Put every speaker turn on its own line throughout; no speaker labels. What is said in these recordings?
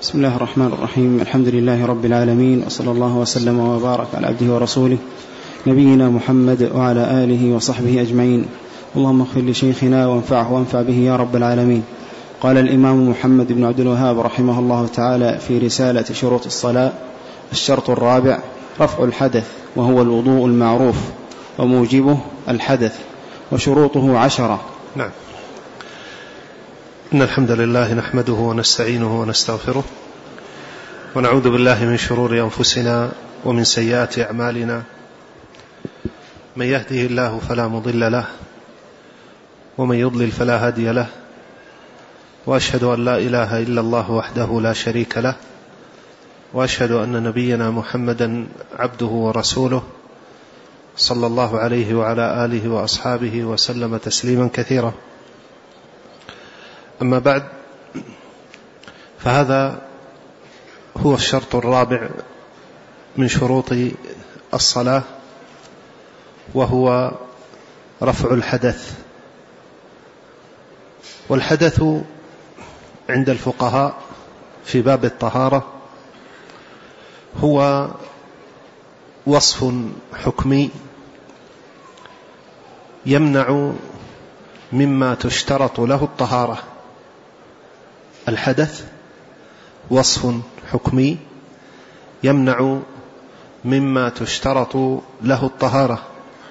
بسم الله الرحمن الرحيم. الحمد لله رب العالمين، وصلى الله وسلم وبارك على عبده ورسوله نبينا محمد وعلى آله وصحبه أجمعين. اللهم اغفر لشيخنا وانفعه وانفع به يا رب العالمين. قال الإمام محمد بن عبد الوهاب رحمه الله تعالى في رسالة شروط الصلاة: الشرط الرابع رفع الحدث، وهو الوضوء المعروف، وموجبه الحدث، وشروطه 10.
نعم. إن الحمد لله نحمده ونستعينه ونستغفره، ونعوذ بالله من شرور أنفسنا ومن سيئات أعمالنا. من يهده الله فلا مضل له، ومن يضلل فلا هادي له، وأشهد أن لا إله إلا الله وحده لا شريك له، وأشهد أن نبينا محمدا عبده ورسوله، صلى الله عليه وعلى آله وأصحابه وسلم تسليما كثيرا. أما بعد، فهذا هو الشرط الرابع من شروط الصلاة، وهو رفع الحدث. والحدث عند الفقهاء في باب الطهارة هو وصف حكمي يمنع مما تشترط له الطهارة. الحدث وصف حكمي يمنع مما تشترط له الطهارة.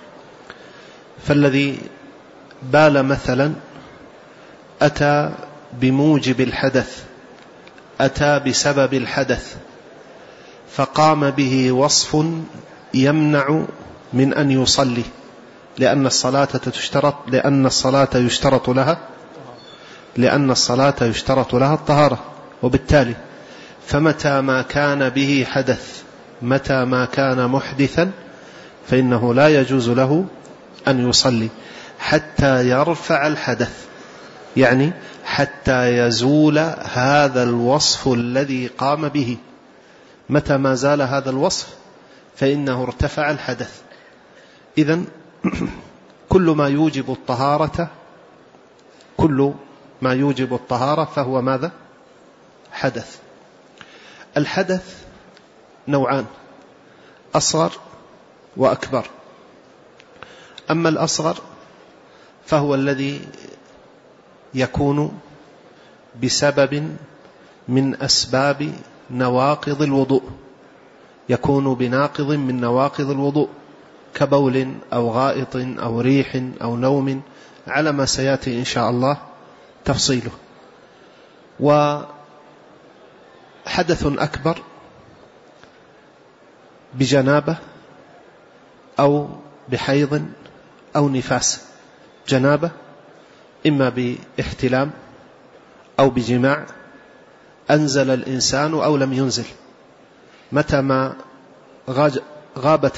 فالذي بال مثلا أتى بموجب الحدث، أتى بسبب الحدث، فقام به وصف يمنع من أن يصلي، لأن الصلاة يشترط لها الطهارة. وبالتالي فمتى ما كان به حدث، متى ما كان محدثا، فإنه لا يجوز له أن يصلي حتى يرفع الحدث، يعني حتى يزول هذا الوصف الذي قام به. متى ما زال هذا الوصف فإنه ارتفع الحدث. إذن كل ما يوجب الطهارة فهو ماذا؟ حدث. الحدث نوعان: أصغر وأكبر. أما الأصغر فهو الذي يكون بسبب من أسباب نواقض الوضوء، يكون بناقض من نواقض الوضوء، كبول أو غائط أو ريح أو نوم، على ما سيأتي إن شاء الله تفصيله. وحدث أكبر بجنابة أو بحيض أو نفاس. جنابة إما باحتلام أو بجماع، أنزل الإنسان أو لم ينزل. متى ما غابت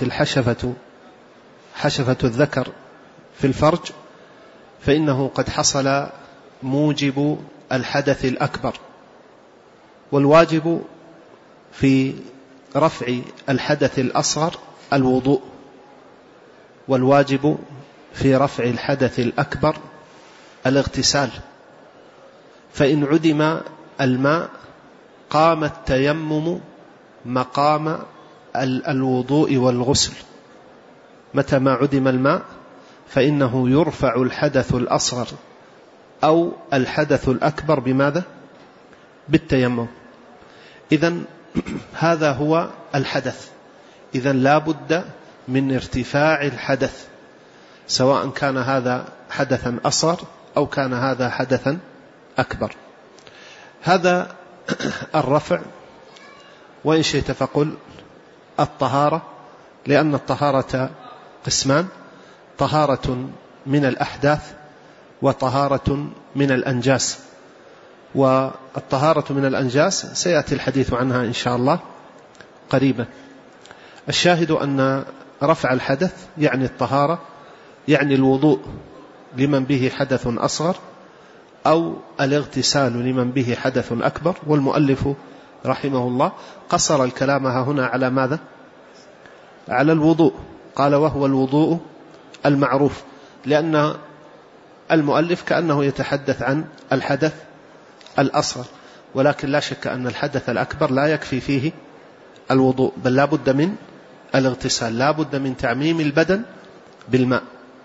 حشفة الذكر في الفرج، فإنه قد حصل موجب الحدث الأكبر. والواجب في رفع الحدث الأصغر الوضوء، والواجب في رفع الحدث الأكبر الاغتسال. فإن عدم الماء قام التيمم مقام الوضوء والغسل. متى ما عدم الماء فإنه يرفع الحدث الأصغر أو الحدث الأكبر بماذا؟ بالتيمم. إذن هذا هو الحدث. إذن لا بد من ارتفاع الحدث، سواء كان هذا حدثا أصغر أو كان هذا حدثا أكبر. هذا الرفع. وإن شئت فقل الطهارة، لأن الطهارة قسمان: طهارة من الأحداث وطهارة من الأنجاس. والطهارة من الأنجاس سيأتي الحديث عنها إن شاء الله قريبا. الشاهد أن رفع الحدث يعني الطهارة، يعني الوضوء لمن به حدث أصغر، أو الاغتسال لمن به حدث أكبر. والمؤلف رحمه الله قصر الكلام هنا على ماذا؟ على الوضوء. قال: وهو الوضوء المعروف، لأن المؤلف كأنه يتحدث عن الحدث الأصغر. ولكن لا شك أن الحدث الأكبر لا يكفي فيه الوضوء، بل لا بد من الاغتسال، لا بد من تعميم البدن بالماء.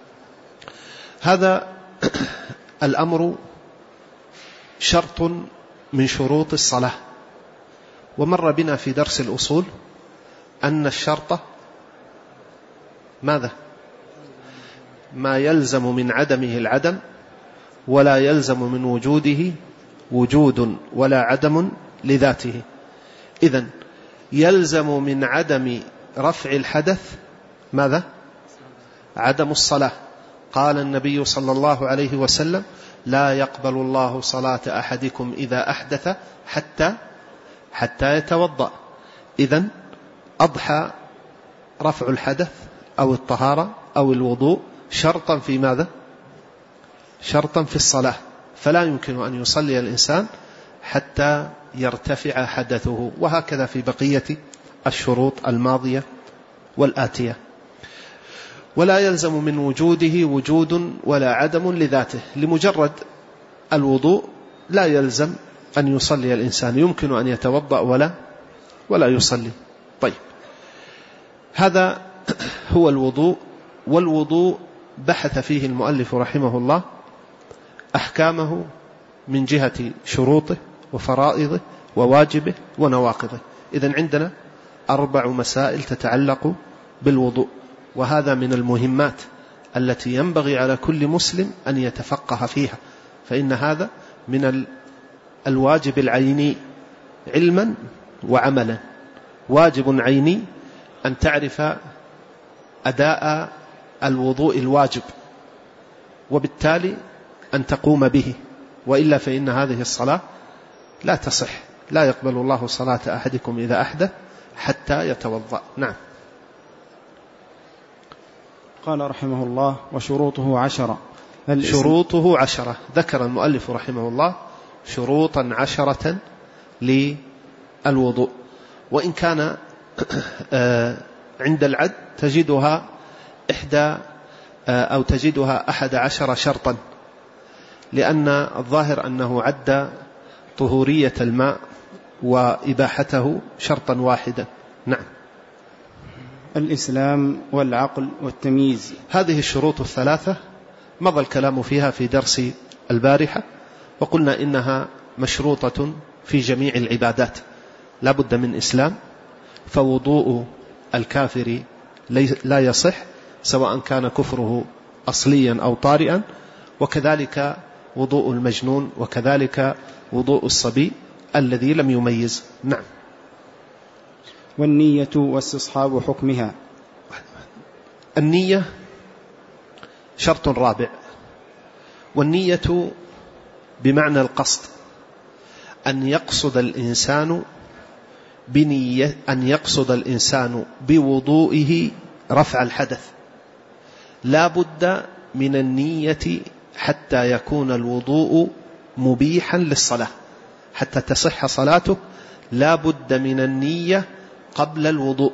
هذا الأمر شرط من شروط الصلاة. ومر بنا في درس الأصول أن الشرط ماذا؟ ما يلزم من عدمه العدم، ولا يلزم من وجوده وجود ولا عدم لذاته. إذن يلزم من عدم رفع الحدث ماذا؟ عدم الصلاة. قال النبي صلى الله عليه وسلم: لا يقبل الله صلاة أحدكم إذا أحدث حتى يتوضأ. إذن أضحى رفع الحدث أو الطهارة أو الوضوء شرطا في ماذا؟ شرطا في الصلاة، فلا يمكن أن يصلي الإنسان حتى يرتفع حدثه. وهكذا في بقية الشروط الماضية والآتية. ولا يلزم من وجوده وجود ولا عدم لذاته. لمجرد الوضوء لا يلزم أن يصلي الإنسان، يمكن أن يتوضأ ولا يصلي. طيب، هذا هو الوضوء. والوضوء بحث فيه المؤلف رحمه الله أحكامه من جهة شروطه وفرائضه وواجبه ونواقضه. إذن عندنا 4 مسائل تتعلق بالوضوء، وهذا من المهمات التي ينبغي على كل مسلم أن يتفقه فيها، فإن هذا من الواجب العيني علما وعملا. واجب عيني أن تعرف أداء الوضوء الواجب، وبالتالي أن تقوم به، وإلا فإن هذه الصلاة لا تصح. لا يقبل الله صلاة أحدكم إذا أحدث حتى يتوضأ. نعم.
قال رحمه الله: وشروطه 10.
شروطه 10. ذكر المؤلف رحمه الله شروطا 10 للوضوء، وإن كان عند العد تجدها 11 شرطا، لأن الظاهر أنه عد طهورية الماء وإباحته شرطا واحدا. نعم.
الإسلام والعقل والتمييز.
هذه الشروط 3 مضى الكلام فيها في درس البارحة، وقلنا إنها مشروطة في جميع العبادات. لا بد من إسلام، فوضوء الكافر لا يصح سواء كان كفره أصليا أو طارئا، وكذلك وضوء المجنون، وكذلك وضوء الصبي الذي لم يميز. نعم.
والنية واستصحاب حكمها.
النية شرط رابع. والنية بمعنى القصد، أن يقصد الإنسان بوضوئه رفع الحدث. لا بد من النية حتى يكون الوضوء مبيحا للصلاة. حتى تصح صلاته لا بد من النية قبل الوضوء.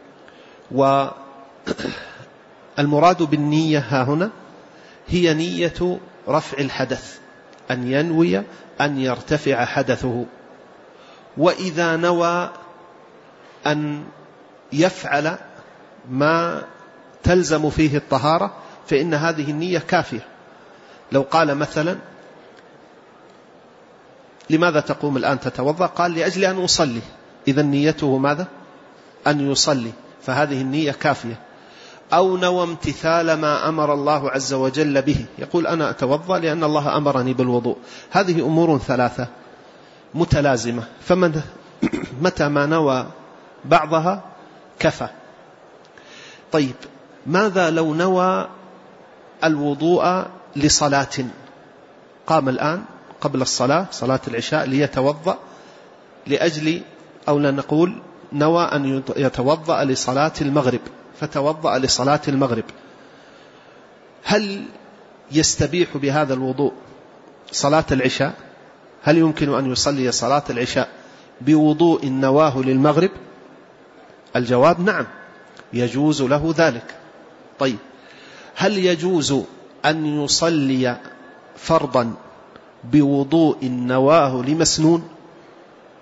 والمراد بالنية ها هنا هي نية رفع الحدث، أن ينوي أن يرتفع حدثه. وإذا نوى أن يفعل ما تلزم فيه الطهارة فإن هذه النية كافية. لو قال مثلا: لماذا تقوم الآن تتوضأ؟ قال: لأجل أن أصلي. إذن نيته ماذا؟ أن يصلي، فهذه النية كافية. أو نوى امتثال ما أمر الله عز وجل به، يقول: أنا أتوضأ لأن الله أمرني بالوضوء. هذه أمور 3 متلازمة، متى ما نوى بعضها كفى. طيب، ماذا لو نوى الوضوء لصلاة؟ قام الآن قبل الصلاة، صلاة العشاء، ليتوضأ لأجل، أو لا نقول نوى أن يتوضأ لصلاة المغرب، فتوضأ لصلاة المغرب. هل يستبيح بهذا الوضوء صلاة العشاء؟ هل يمكن أن يصلي صلاة العشاء بوضوء نواه للمغرب؟ الجواب: نعم، يجوز له ذلك. طيب، هل يجوز أن يصلي فرضا بوضوء نواه لمسنون؟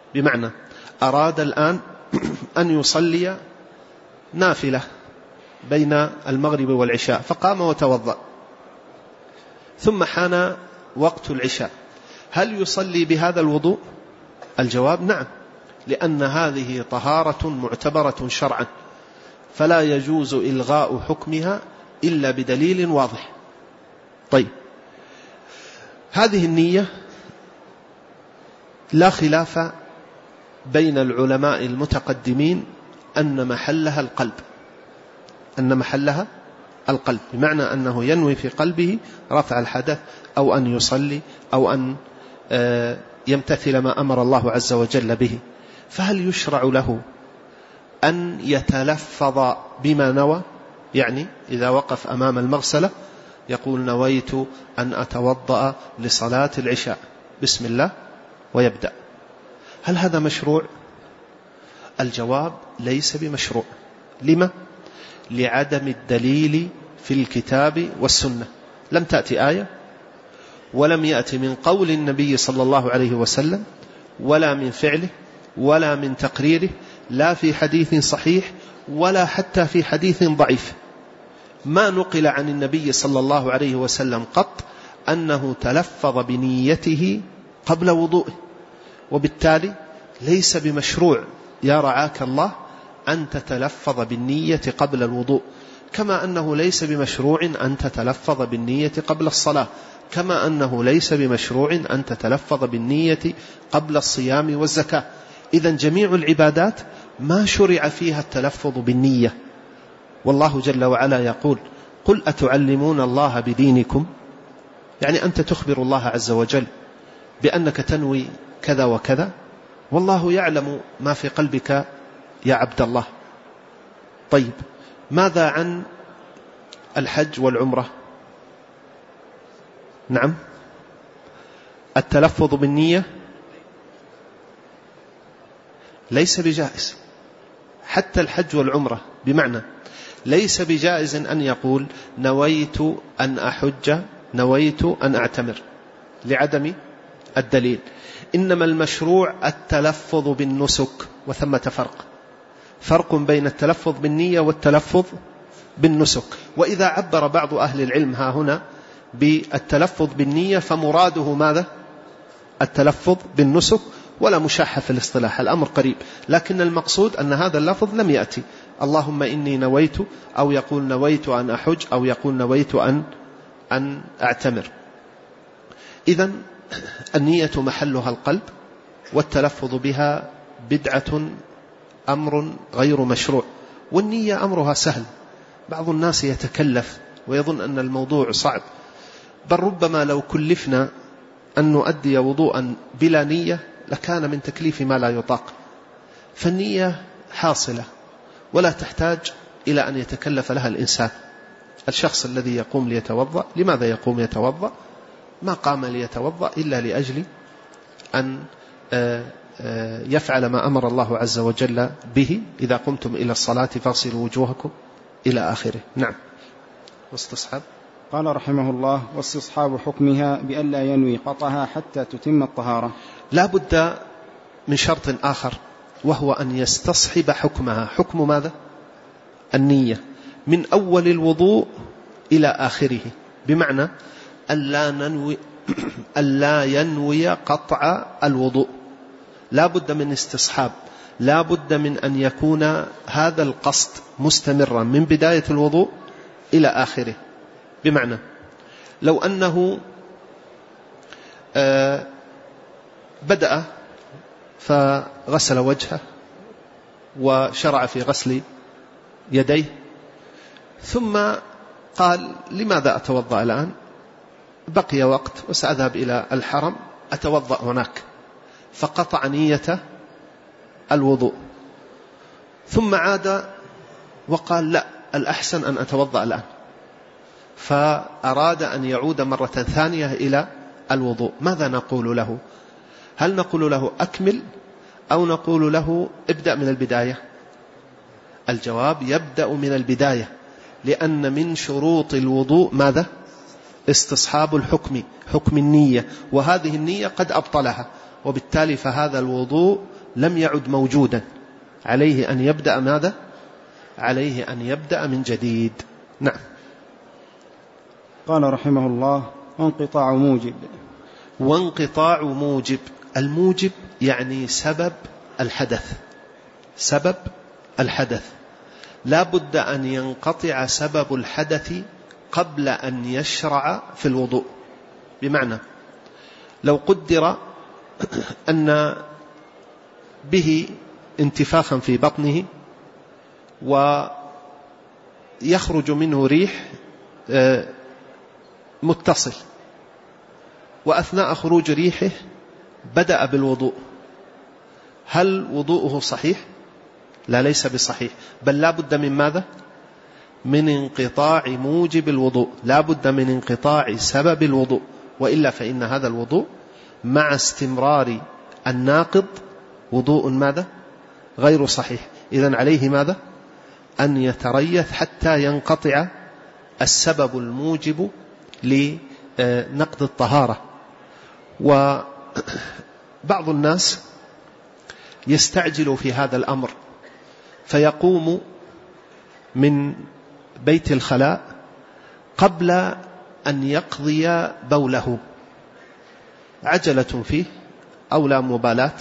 بمعنى أراد الآن أن يصلي نافلة بين المغرب والعشاء فقام وتوضأ، ثم حان وقت العشاء، هل يصلي بهذا الوضوء؟ الجواب نعم، لأن هذه طهارة معتبرة شرعا، فلا يجوز إلغاء حكمها إلا بدليل واضح. طيب، هذه النية لا خلاف بين العلماء المتقدمين أن محلها القلب، أن محلها القلب، بمعنى أنه ينوي في قلبه رفع الحدث أو أن يصلي أو أن يمتثل ما أمر الله عز وجل به. فهل يشرع له أن يتلفظ بما نوى؟ يعني إذا وقف أمام المغسلة يقول نويت أن أتوضأ لصلاة العشاء بسم الله ويبدأ، هل هذا مشروع؟ الجواب ليس بمشروع. لما؟ لعدم الدليل في الكتاب والسنة، لم تأتي آية ولم يأتي من قول النبي صلى الله عليه وسلم ولا من فعله ولا من تقريره، لا في حديث صحيح ولا حتى في حديث ضعيف. ما نقل عن النبي صلى الله عليه وسلم قط أنه تلفظ بنيته قبل وضوءه، وبالتالي ليس بمشروع يا رعاك الله أن تتلفظ بالنية قبل الوضوء، كما أنه ليس بمشروع أن تتلفظ بالنية قبل الصلاة، كما أنه ليس بمشروع أن تتلفظ بالنية قبل الصيام والزكاة. إذن جميع العبادات ما شرع فيها التلفظ بالنية. والله جل وعلا يقول قل أتعلمون الله بدينكم، يعني أنت تخبر الله عز وجل بأنك تنوي كذا وكذا، والله يعلم ما في قلبك يا عبد الله. طيب، ماذا عن الحج والعمرة؟ نعم، التلفظ بالنية ليس بجائز، حتى الحج والعمرة، بمعنى ليس بجائز أن يقول نويت أن أحج، نويت أن أعتمر، لعدم الدليل. إنما المشروع التلفظ بالنسك، وثمة فرق بين التلفظ بالنية والتلفظ بالنسك. وإذا عبر بعض أهل العلم ها هنا بالتلفظ بالنية فمراده ماذا؟ التلفظ بالنسك، ولا مشاحة في الاصطلاح، الأمر قريب، لكن المقصود أن هذا اللفظ لم يأتي اللهم إني نويت، أو يقول نويت أن أحج، أو يقول نويت أن أعتمر. إذن النية محلها القلب، والتلفظ بها بدعة، أمر غير مشروع. والنية أمرها سهل، بعض الناس يتكلف ويظن أن الموضوع صعب، بل ربما لو كلفنا أن نؤدي وضوءا بلا نية لكان من تكليف ما لا يطاق. فالنية حاصلة ولا تحتاج إلى أن يتكلف لها الإنسان. الشخص الذي يقوم ليتوضأ، لماذا يقوم يتوضأ؟ ما قام ليتوضأ إلا لأجل أن يفعل ما أمر الله عز وجل به، إذا قمتم إلى الصلاة فاغسلوا وجوهكم إلى آخره. نعم. واستصحاب،
قال رحمه الله واستصحاب حكمها بأن لا ينوي قطعها حتى تتم الطهارة.
لا بد من شرط آخر، وهو أن يستصحب حكمها. حكم ماذا؟ النية، من أول الوضوء إلى آخره، بمعنى ألا ينوي قطع الوضوء. لا بد من استصحاب، لا بد من أن يكون هذا القصد مستمرا من بداية الوضوء إلى آخره. بمعنى لو أنه بدأ فغسل وجهه وشرع في غسل يديه، ثم قال لماذا أتوضأ الآن؟ بقي وقت وسأذهب إلى الحرم أتوضأ هناك، فقطع نية الوضوء، ثم عاد وقال لا، الأحسن أن أتوضأ الآن، فأراد أن يعود مرة ثانية إلى الوضوء. ماذا نقول له؟ هل نقول له أكمل أو نقول له ابدأ من البداية؟ الجواب يبدأ من البداية، لأن من شروط الوضوء ماذا؟ استصحاب الحكم، حكم النية، وهذه النية قد أبطلها، وبالتالي فهذا الوضوء لم يعد موجودا، عليه أن يبدأ ماذا؟ عليه أن يبدأ من جديد. نعم.
قال رحمه الله: وانقطاع موجب.
وانقطاع موجب، الموجب يعني سبب الحدث، سبب الحدث، لا بد أن ينقطع سبب الحدث قبل أن يشرع في الوضوء. بمعنى لو قدر أن به انتفاخا في بطنه ويخرج منه ريح متصل، وأثناء خروج ريحه بدأ بالوضوء، هل وضوءه صحيح؟ لا، ليس بصحيح، بل لا بد من ماذا؟ من انقطاع موجب الوضوء، لا بد من انقطاع سبب الوضوء، وإلا فإن هذا الوضوء مع استمرار الناقض وضوء ماذا؟ غير صحيح. إذن عليه ماذا؟ أن يتريث حتى ينقطع السبب الموجب لنقض الطهارة. وبعض الناس يستعجل في هذا الأمر فيقوم من بيت الخلاء قبل أن يقضي بوله، عجلة فيه أو لا مبالاة،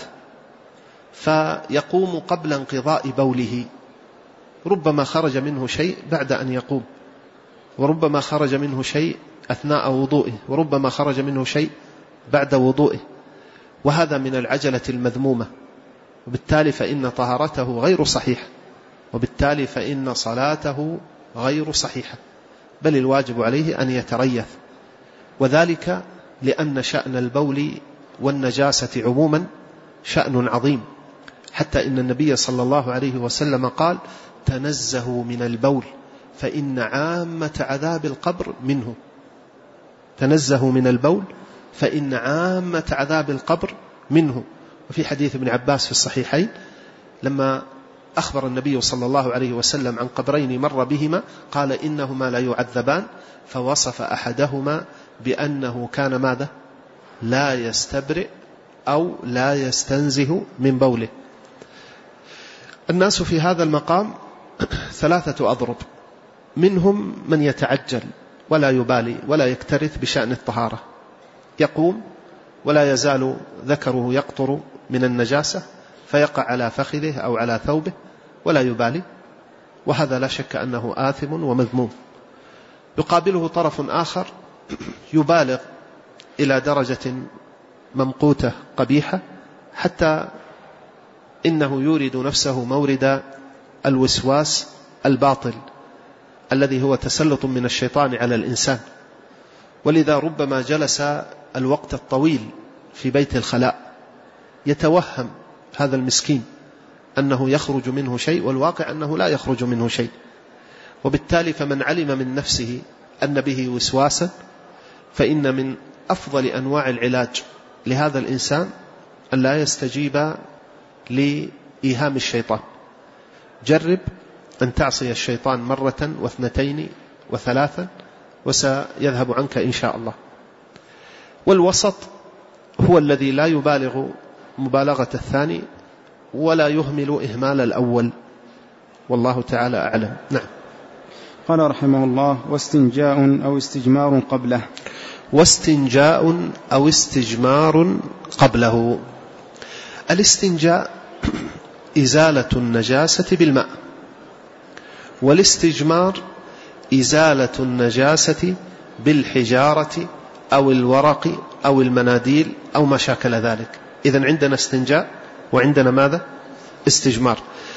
فيقوم قبل انقضاء بوله، ربما خرج منه شيء بعد أن يقوم، وربما خرج منه شيء أثناء وضوئه، وربما خرج منه شيء بعد وضوئه، وهذا من العجلة المذمومة، وبالتالي فإن طهارته غير صحيحة، وبالتالي فإن صلاته غير صحيحة، بل الواجب عليه أن يتريث، وذلك لأن شأن البول والنجاسة عموما شأن عظيم، حتى إن النبي صلى الله عليه وسلم قال: تنزهوا من البول فإن عامة عذاب القبر منه. تنزهوا من البول فإن عامة عذاب القبر منه. وفي حديث ابن عباس في الصحيحين لما أخبر النبي صلى الله عليه وسلم عن قبرين مر بهما قال: إنهما لا يعذبان، فوصف أحدهما بأنه كان ماذا؟ لا يستبرئ أو لا يستنزه من بوله. الناس في هذا المقام ثلاثة أضرب، منهم من يتعجل ولا يبالي ولا يكترث بشأن الطهارة، يقوم ولا يزال ذكره يقطر من النجاسة فيقع على فخذه أو على ثوبه ولا يبالي، وهذا لا شك أنه آثم ومذموم. يقابله طرف آخر يبالغ إلى درجة ممقوتة قبيحة، حتى إنه يورد نفسه مورد الوسواس الباطل الذي هو تسلط من الشيطان على الإنسان، ولذا ربما جلس الوقت الطويل في بيت الخلاء يتوهم هذا المسكين أنه يخرج منه شيء، والواقع أنه لا يخرج منه شيء. وبالتالي فمن علم من نفسه أن به وسواسا فإن من أفضل أنواع العلاج لهذا الإنسان أن لا يستجيب لإيهام الشيطان. جرب أن تعصي الشيطان مرة واثنتين وثلاثا وسيذهب عنك إن شاء الله. والوسط هو الذي لا يبالغ مبالغة الثاني ولا يهمل إهمال الأول، والله تعالى أعلم. نعم.
قال رحمه الله: واستنجاء أو استجمار قبله.
واستنجاء أو استجمار قبله. الاستنجاء إزالة النجاسة بالماء، والاستجمار إزالة النجاسة بالحجارة أو الورق أو المناديل أو ما شاكل ذلك. إذن عندنا استنجاء وعندنا ماذا؟ استجمار.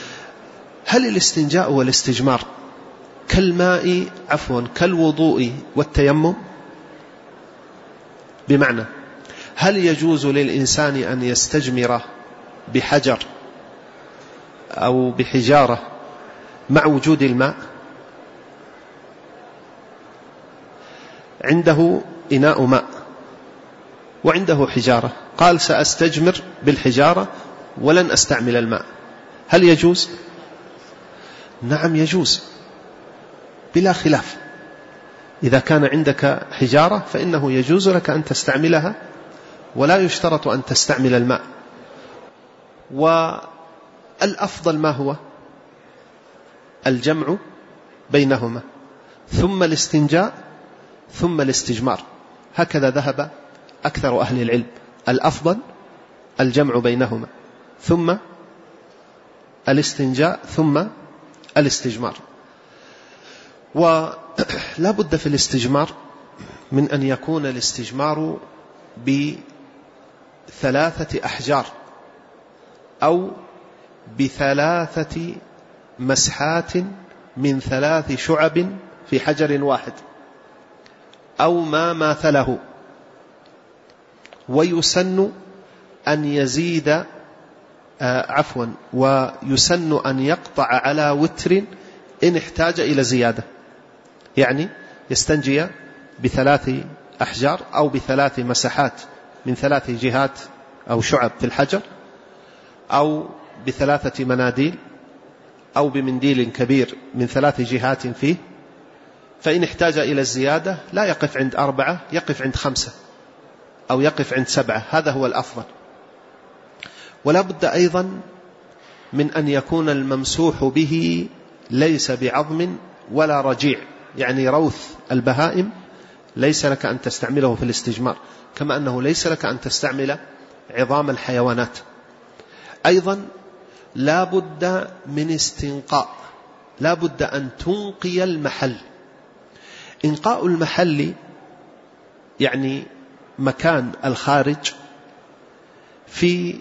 هل الاستنجاء والاستجمار كالوضوء والتيمم؟ بمعنى هل يجوز للإنسان أن يستجمر بحجر أو بحجارة مع وجود الماء؟ عنده إناء ماء وعنده حجارة، قال سأستجمر بالحجارة ولن أستعمل الماء، هل يجوز؟ نعم يجوز بلا خلاف. إذا كان عندك حجارة فإنه يجوز لك أن تستعملها ولا يشترط أن تستعمل الماء. والأفضل ما هو؟ الجمع بينهما، ثم الاستنجاء ثم الاستجمار. هكذا ذهب أكثر أهل العلم، الأفضل الجمع بينهما، ثم الاستنجاء ثم الاستجمار. ولا بد في الاستجمار من أن يكون الاستجمار بثلاثة أحجار أو بثلاثة مسحات من 3 شعب في حجر واحد أو ما ماثله. ويسن أن يزيد ويسن أن يقطع على وتر إن احتاج إلى زيادة، يعني يستنجي ب3 أحجار أو ب3 مسحات من 3 جهات أو شعب في الحجر، أو ب3 مناديل، أو بمنديل كبير من 3 جهات فيه. فإن احتاج إلى الزيادة لا يقف عند 4، يقف عند 5 أو يقف عند 7، هذا هو الأفضل. ولا بد أيضا من أن يكون الممسوح به ليس بعظم ولا رجيع، يعني روث البهائم ليس لك أن تستعمله في الاستجمار، كما أنه ليس لك أن تستعمل عظام الحيوانات. أيضا لا بد من استنقاء، لا بد أن تنقي المحل. إنقاء المحل يعني مكان الخارج. في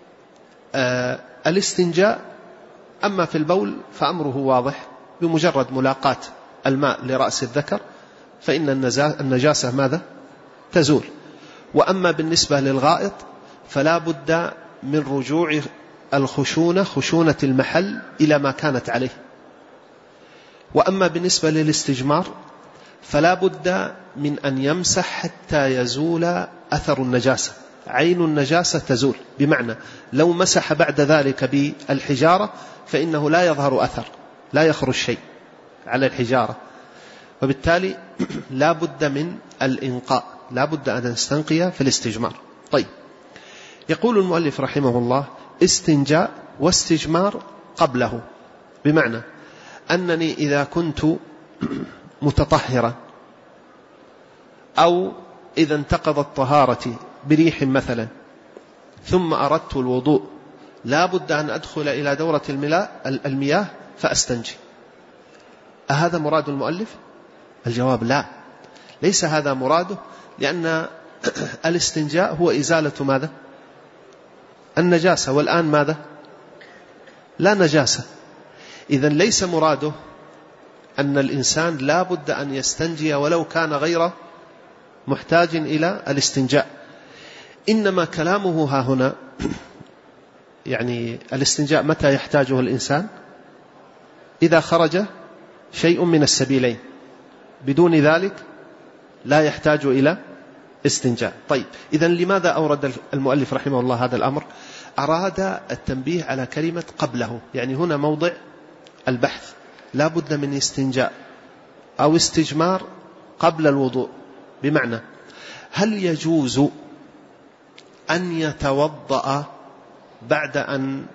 الاستنجاء أما في البول فأمره واضح، بمجرد ملاقاة الماء لرأس الذكر فإن النجاسة ماذا؟ تزول. وأما بالنسبة للغائط فلا بد من رجوع خشونة المحل إلى ما كانت عليه. وأما بالنسبة للاستجمار فلا بد من أن يمسح حتى يزول أثر النجاسة، عين النجاسة تزول، بمعنى لو مسح بعد ذلك بالحجارة فإنه لا يظهر أثر، لا يخرج شيء على الحجارة. وبالتالي لا بد من الإنقاء، لا بد أن نستنقي في الاستجمار. طيب، يقول المؤلف رحمه الله: استنجاء واستجمار قبله، بمعنى أنني إذا كنت متطهرا أو إذا انتقضت طهارتي بريح مثلا ثم أردت الوضوء، لا بد أن أدخل إلى دورة المياه فأستنجي. أهذا مراد المؤلف؟ الجواب لا، ليس هذا مراده، لأن الاستنجاء هو إزالة ماذا؟ النجاسة، والآن ماذا؟ لا نجاسة. إذن ليس مراده أن الإنسان لا بد أن يستنجي ولو كان غير محتاج إلى الاستنجاء، إنما كلامه ها هنا يعني الاستنجاء متى يحتاجه الإنسان؟ إذا خرج شيء من السبيلين، بدون ذلك لا يحتاج إلى استنجاء. طيب، إذن لماذا أورد المؤلف رحمه الله هذا الأمر؟ أراد التنبيه على كلمة قبله، يعني هنا موضع البحث، لا بد من استنجاء أو استجمار قبل الوضوء. بمعنى هل يجوز أن يتوضأ بعد أن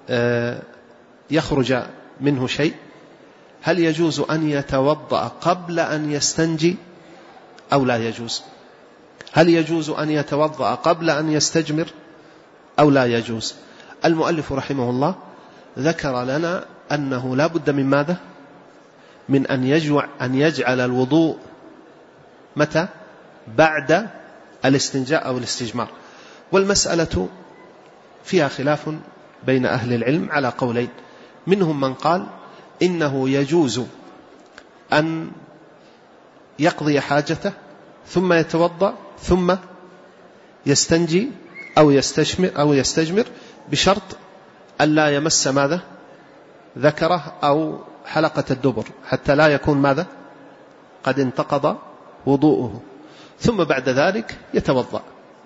يخرج منه شيء؟ هل يجوز أن يتوضأ قبل أن يستنجي أو لا يجوز؟ هل يجوز أن يتوضأ قبل أن يستجمر أو لا يجوز؟ المؤلف رحمه الله ذكر لنا أنه لا بد من ماذا؟ من أن يجعل الوضوء متى؟ بعد الاستنجاء أو الاستجمار. والمسألة فيها خلاف بين أهل العلم على قولين، منهم من قال إنه يجوز أن يقضي حاجته ثم يتوضأ ثم يستنجي أو يستجمر بشرط أن لا يمس ماذا؟ ذكره أو حلقة الدبر، حتى لا يكون ماذا؟ قد انتقض وضوءه، ثم بعد ذلك يتوضأ.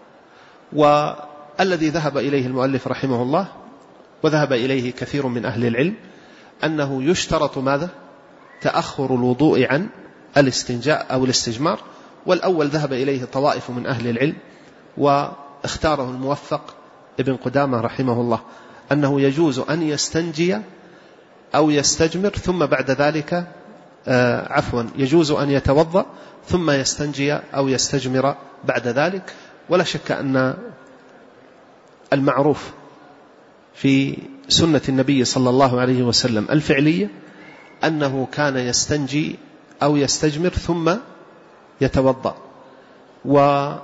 والذي ذهب إليه المؤلف رحمه الله وذهب إليه كثير من أهل العلم أنه يشترط ماذا؟ تأخر الوضوء عن الاستنجاء أو الاستجمار. والأول ذهب إليه طوائف من أهل العلم واختاره الموفق ابن قدامة رحمه الله. أنه يجوز أن يستنجي أو يستجمر ثم بعد ذلك يجوز أن يتوضأ ثم يستنجي أو يستجمر بعد ذلك. ولا شك أن المعروف في سنة النبي صلى الله عليه وسلم الفعلية أنه كان يستنجي أو يستجمر ثم يتوضأ. وأيضا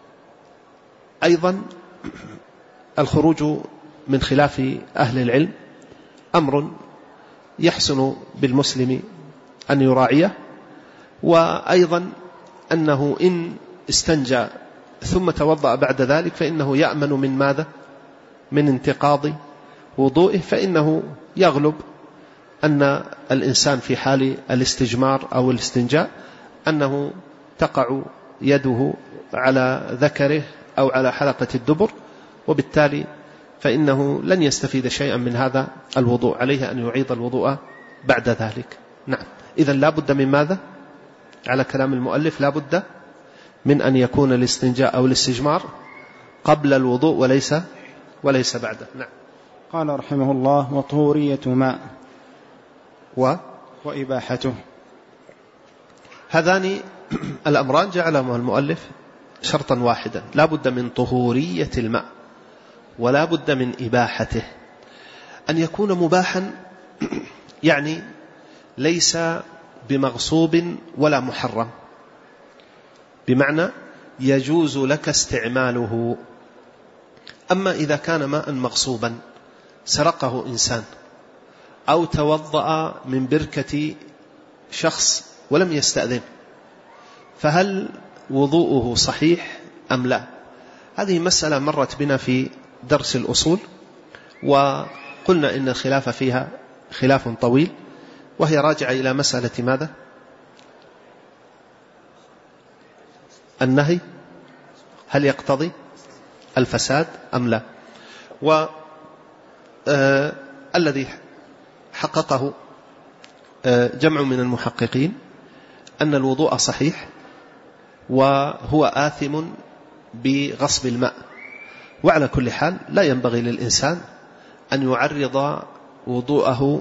الخروج من خلاف أهل العلم أمر يحسن بالمسلم أن يراعيه. وأيضا أنه إن استنجى ثم توضأ بعد ذلك فإنه يأمن من ماذا؟ من انتقاض وضوئه، فإنه يغلب أن الإنسان في حال الاستجمار أو الاستنجاء أنه تقع يده على ذكره أو على حلقة الدبر، وبالتالي فإنه لن يستفيد شيئا من هذا الوضوء، عليه أن يعيد الوضوء بعد ذلك. نعم، إذن لا بد من ماذا؟ على كلام المؤلف لا بد من أن يكون الاستنجاء أو الاستجمار قبل الوضوء وليس بعده. نعم.
قال رحمه الله: وطهورية ماء وإباحته.
هذان الأمران جعلهما المؤلف شرطا واحدا، لا بد من طهورية الماء ولا بد من إباحته. أن يكون مباحا يعني ليس بمغصوب ولا محرم، بمعنى يجوز لك استعماله. أما إذا كان ماء مغصوبا سرقه إنسان أو توضأ من بركة شخص ولم يستأذن، فهل وضوءه صحيح أم لا؟ هذه مسألة مرت بنا في درس الأصول، وقلنا إن الخلاف فيها خلاف طويل، وهي راجعة إلى مسألة ماذا؟ النهي هل يقتضي الفساد أم لا؟ والذي حققه جمع من المحققين أن الوضوء صحيح وهو آثم بغصب الماء. وعلى كل حال لا ينبغي للإنسان أن يعرض وضوءه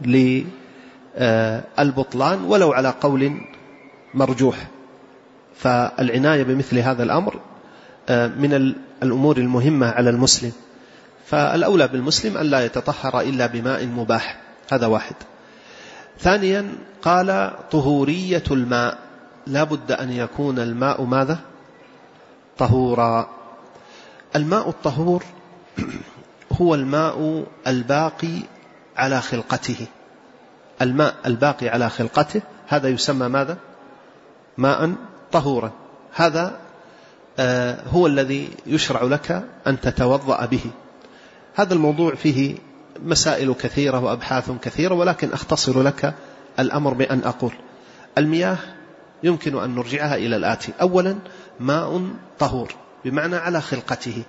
للبطلان ولو على قول مرجوح، فالعناية بمثل هذا الأمر من الأمور المهمة على المسلم، فالأولى بالمسلم أن لا يتطهر إلا بماء مباح. هذا واحد. ثانيا قال طهورية الماء، لا بد أن يكون الماء ماذا؟ طهورا. الماء الطهور هو الماء الباقي على خلقته. الماء الباقي على خلقته هذا يسمى ماذا؟ ماء طهورا. هذا هو الذي يشرع لك أن تتوضأ به. هذا الموضوع فيه مسائل كثيرة وأبحاث كثيرة، ولكن أختصر لك الأمر بأن أقول المياه يمكن أن نرجعها إلى الآتي: أولا ماء طهور بمعنى على خلقته،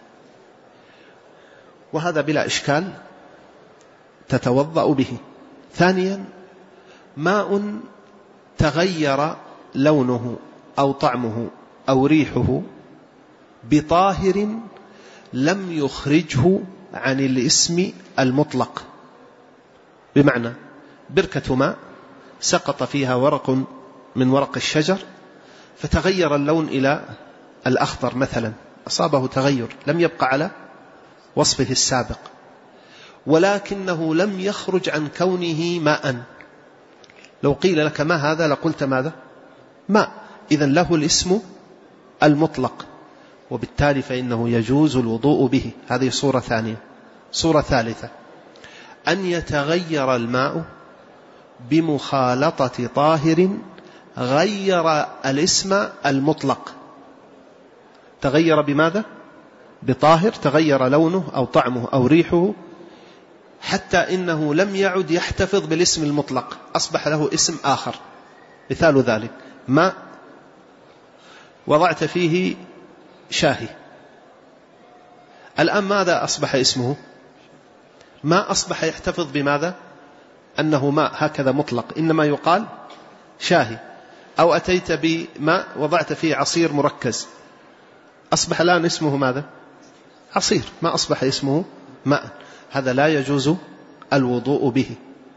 وهذا بلا إشكال تتوضأ به. ثانيا ماء تغير لونه أو طعمه أو ريحه بطاهر لم يخرجه عن الاسم المطلق، بمعنى بركة ماء سقط فيها ورق من ورق الشجر فتغير اللون إلى الأخضر مثلا، أصابه تغير لم يبقى على وصفه السابق، ولكنه لم يخرج عن كونه ماء. لو قيل لك ما هذا لقلت ماذا؟ ماء. إذن له الاسم المطلق، وبالتالي فإنه يجوز الوضوء به. هذه صورة ثانية. صورة ثالثة أن يتغير الماء بمخالطة طاهر غير الاسم المطلق. تغير بماذا؟ بطاهر تغير لونه أو طعمه أو ريحه حتى إنه لم يعد يحتفظ بالاسم المطلق، أصبح له اسم آخر. مثال ذلك ماء وضعت فيه شاهي، الآن ماذا أصبح اسمه؟ ما أصبح يحتفظ بماذا؟ أنه ماء هكذا مطلق، إنما يقال شاهي. أو أتيت بماء وضعت فيه عصير مركز، أصبح الآن اسمه ماذا؟ عصير، ما أصبح اسمه ماء. هذا لا يجوز الوضوء به.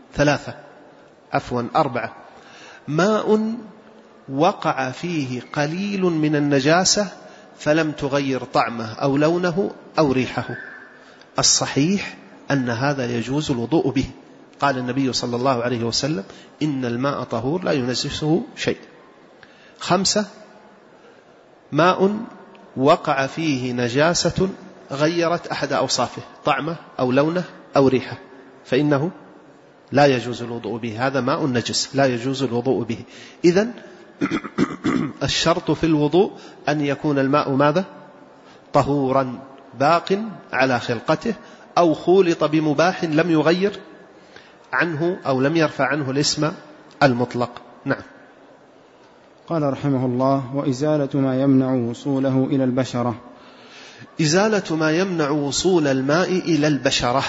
4 ماء وقع فيه قليل من النجاسة فلم تغير طعمه أو لونه أو ريحه. الصحيح أن هذا يجوز الوضوء به. قال النبي صلى الله عليه وسلم: إن الماء طهور لا ينجسه شيء. 5 ماء وقع فيه نجاسة غيرت أحد أوصافه، طعمه أو لونه أو ريحه، فإنه لا يجوز الوضوء به. هذا ماء نجس لا يجوز الوضوء به. إذن الشرط في الوضوء أن يكون الماء ماذا؟ طهورا باق على خلقته، أو خولط بمباح لم يغير عنه أو لم يرفع عنه الاسم المطلق. نعم.
قال رحمه الله: وإزالة ما يمنع وصوله إلى البشرة.
إزالة ما يمنع وصول الماء إلى البشرة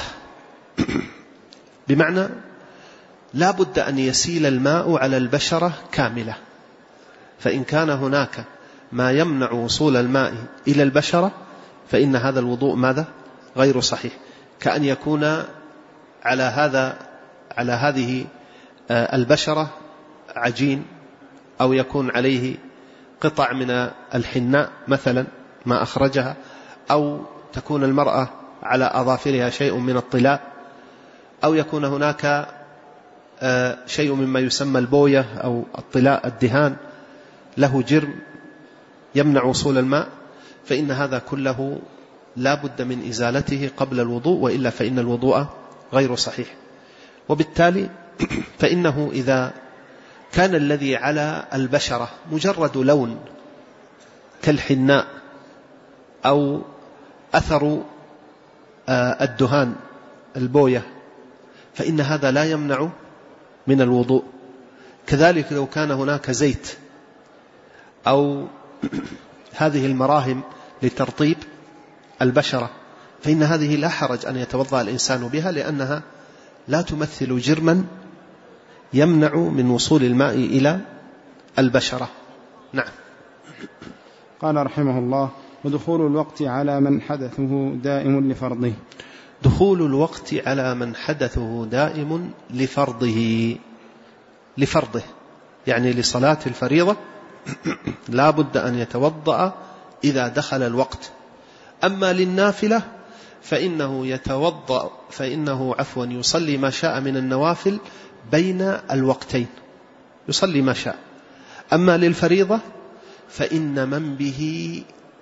بمعنى لا بد أن يسيل الماء على البشرة كاملة. فإن كان هناك ما يمنع وصول الماء إلى البشرة فإن هذا الوضوء ماذا؟ غير صحيح. كأن يكون على هذه البشرة عجين، أو يكون عليه قطع من الحناء مثلا ما أخرجها، أو تكون المرأة على أظافرها شيء من الطلاء، أو يكون هناك شيء مما يسمى البوية أو الطلاء الدهان له جرم يمنع وصول الماء، فإن هذا كله لا بد من إزالته قبل الوضوء، وإلا فإن الوضوء غير صحيح. وبالتالي فإنه إذا كان الذي على البشرة مجرد لون كالحناء أو أثر الدهان البوية فإن هذا لا يمنع من الوضوء. كذلك لو كان هناك زيت أو هذه المراهم لترطيب البشرة فإن هذه لا حرج أن يتوضأ الإنسان بها، لأنها لا تمثل جرما يمنع من وصول الماء إلى البشرة. نعم.
قال رحمه الله: ودخول الوقت على من حدثه دائم لفرضه.
دخول الوقت على من حدثه دائم لفرضه يعني لصلاة الفريضة لا بد أن يتوضأ إذا دخل الوقت. أما للنافلة فإنه يصلي ما شاء من النوافل بين الوقتين، يصلي ما شاء. أما للفريضة فإن من به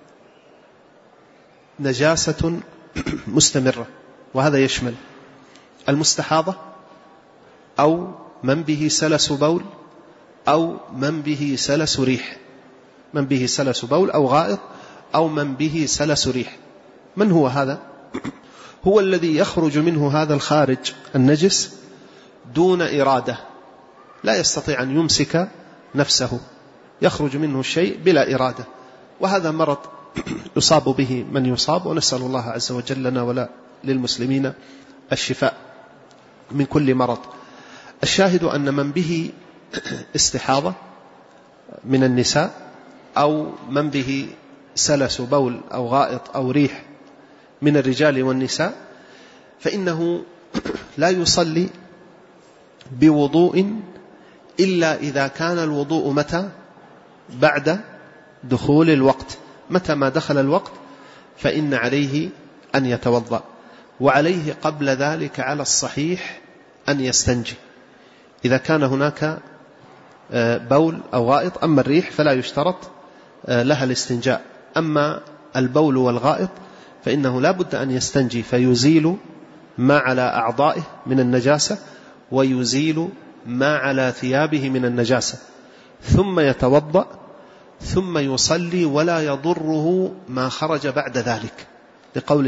نجاسة مستمرة، وهذا يشمل المستحاضة أو من به سلس بول أو من به سلس ريح، من به سلس بول أو غائط أو من به سلس ريح. من هو هذا؟ هو الذي يخرج منه هذا الخارج النجس دون إرادة، لا يستطيع أن يمسك نفسه، يخرج منه الشيء بلا إرادة، وهذا مرض يصاب به من يصاب، ونسأل الله عز وجل لنا ولا للمسلمين الشفاء من كل مرض. الشاهد أن من به استحاضة من النساء أو من به سلس بول أو غائط أو ريح من الرجال والنساء فإنه لا يصلي بوضوء إلا إذا كان الوضوء متى؟ بعد دخول الوقت. متى ما دخل الوقت فإن عليه أن يتوضأ، وعليه قبل ذلك على الصحيح أن يستنجي إذا كان هناك بول أو غائط. أما الريح فلا يشترط لها الاستنجاء، أما البول والغائط فإنه لا بد أن يستنجي فيزيل ما على أعضائه من النجاسة ويزيل ما على ثيابه من النجاسة، ثم يتوضأ ثم يصلي ولا يضره ما خرج بعد ذلك، لقول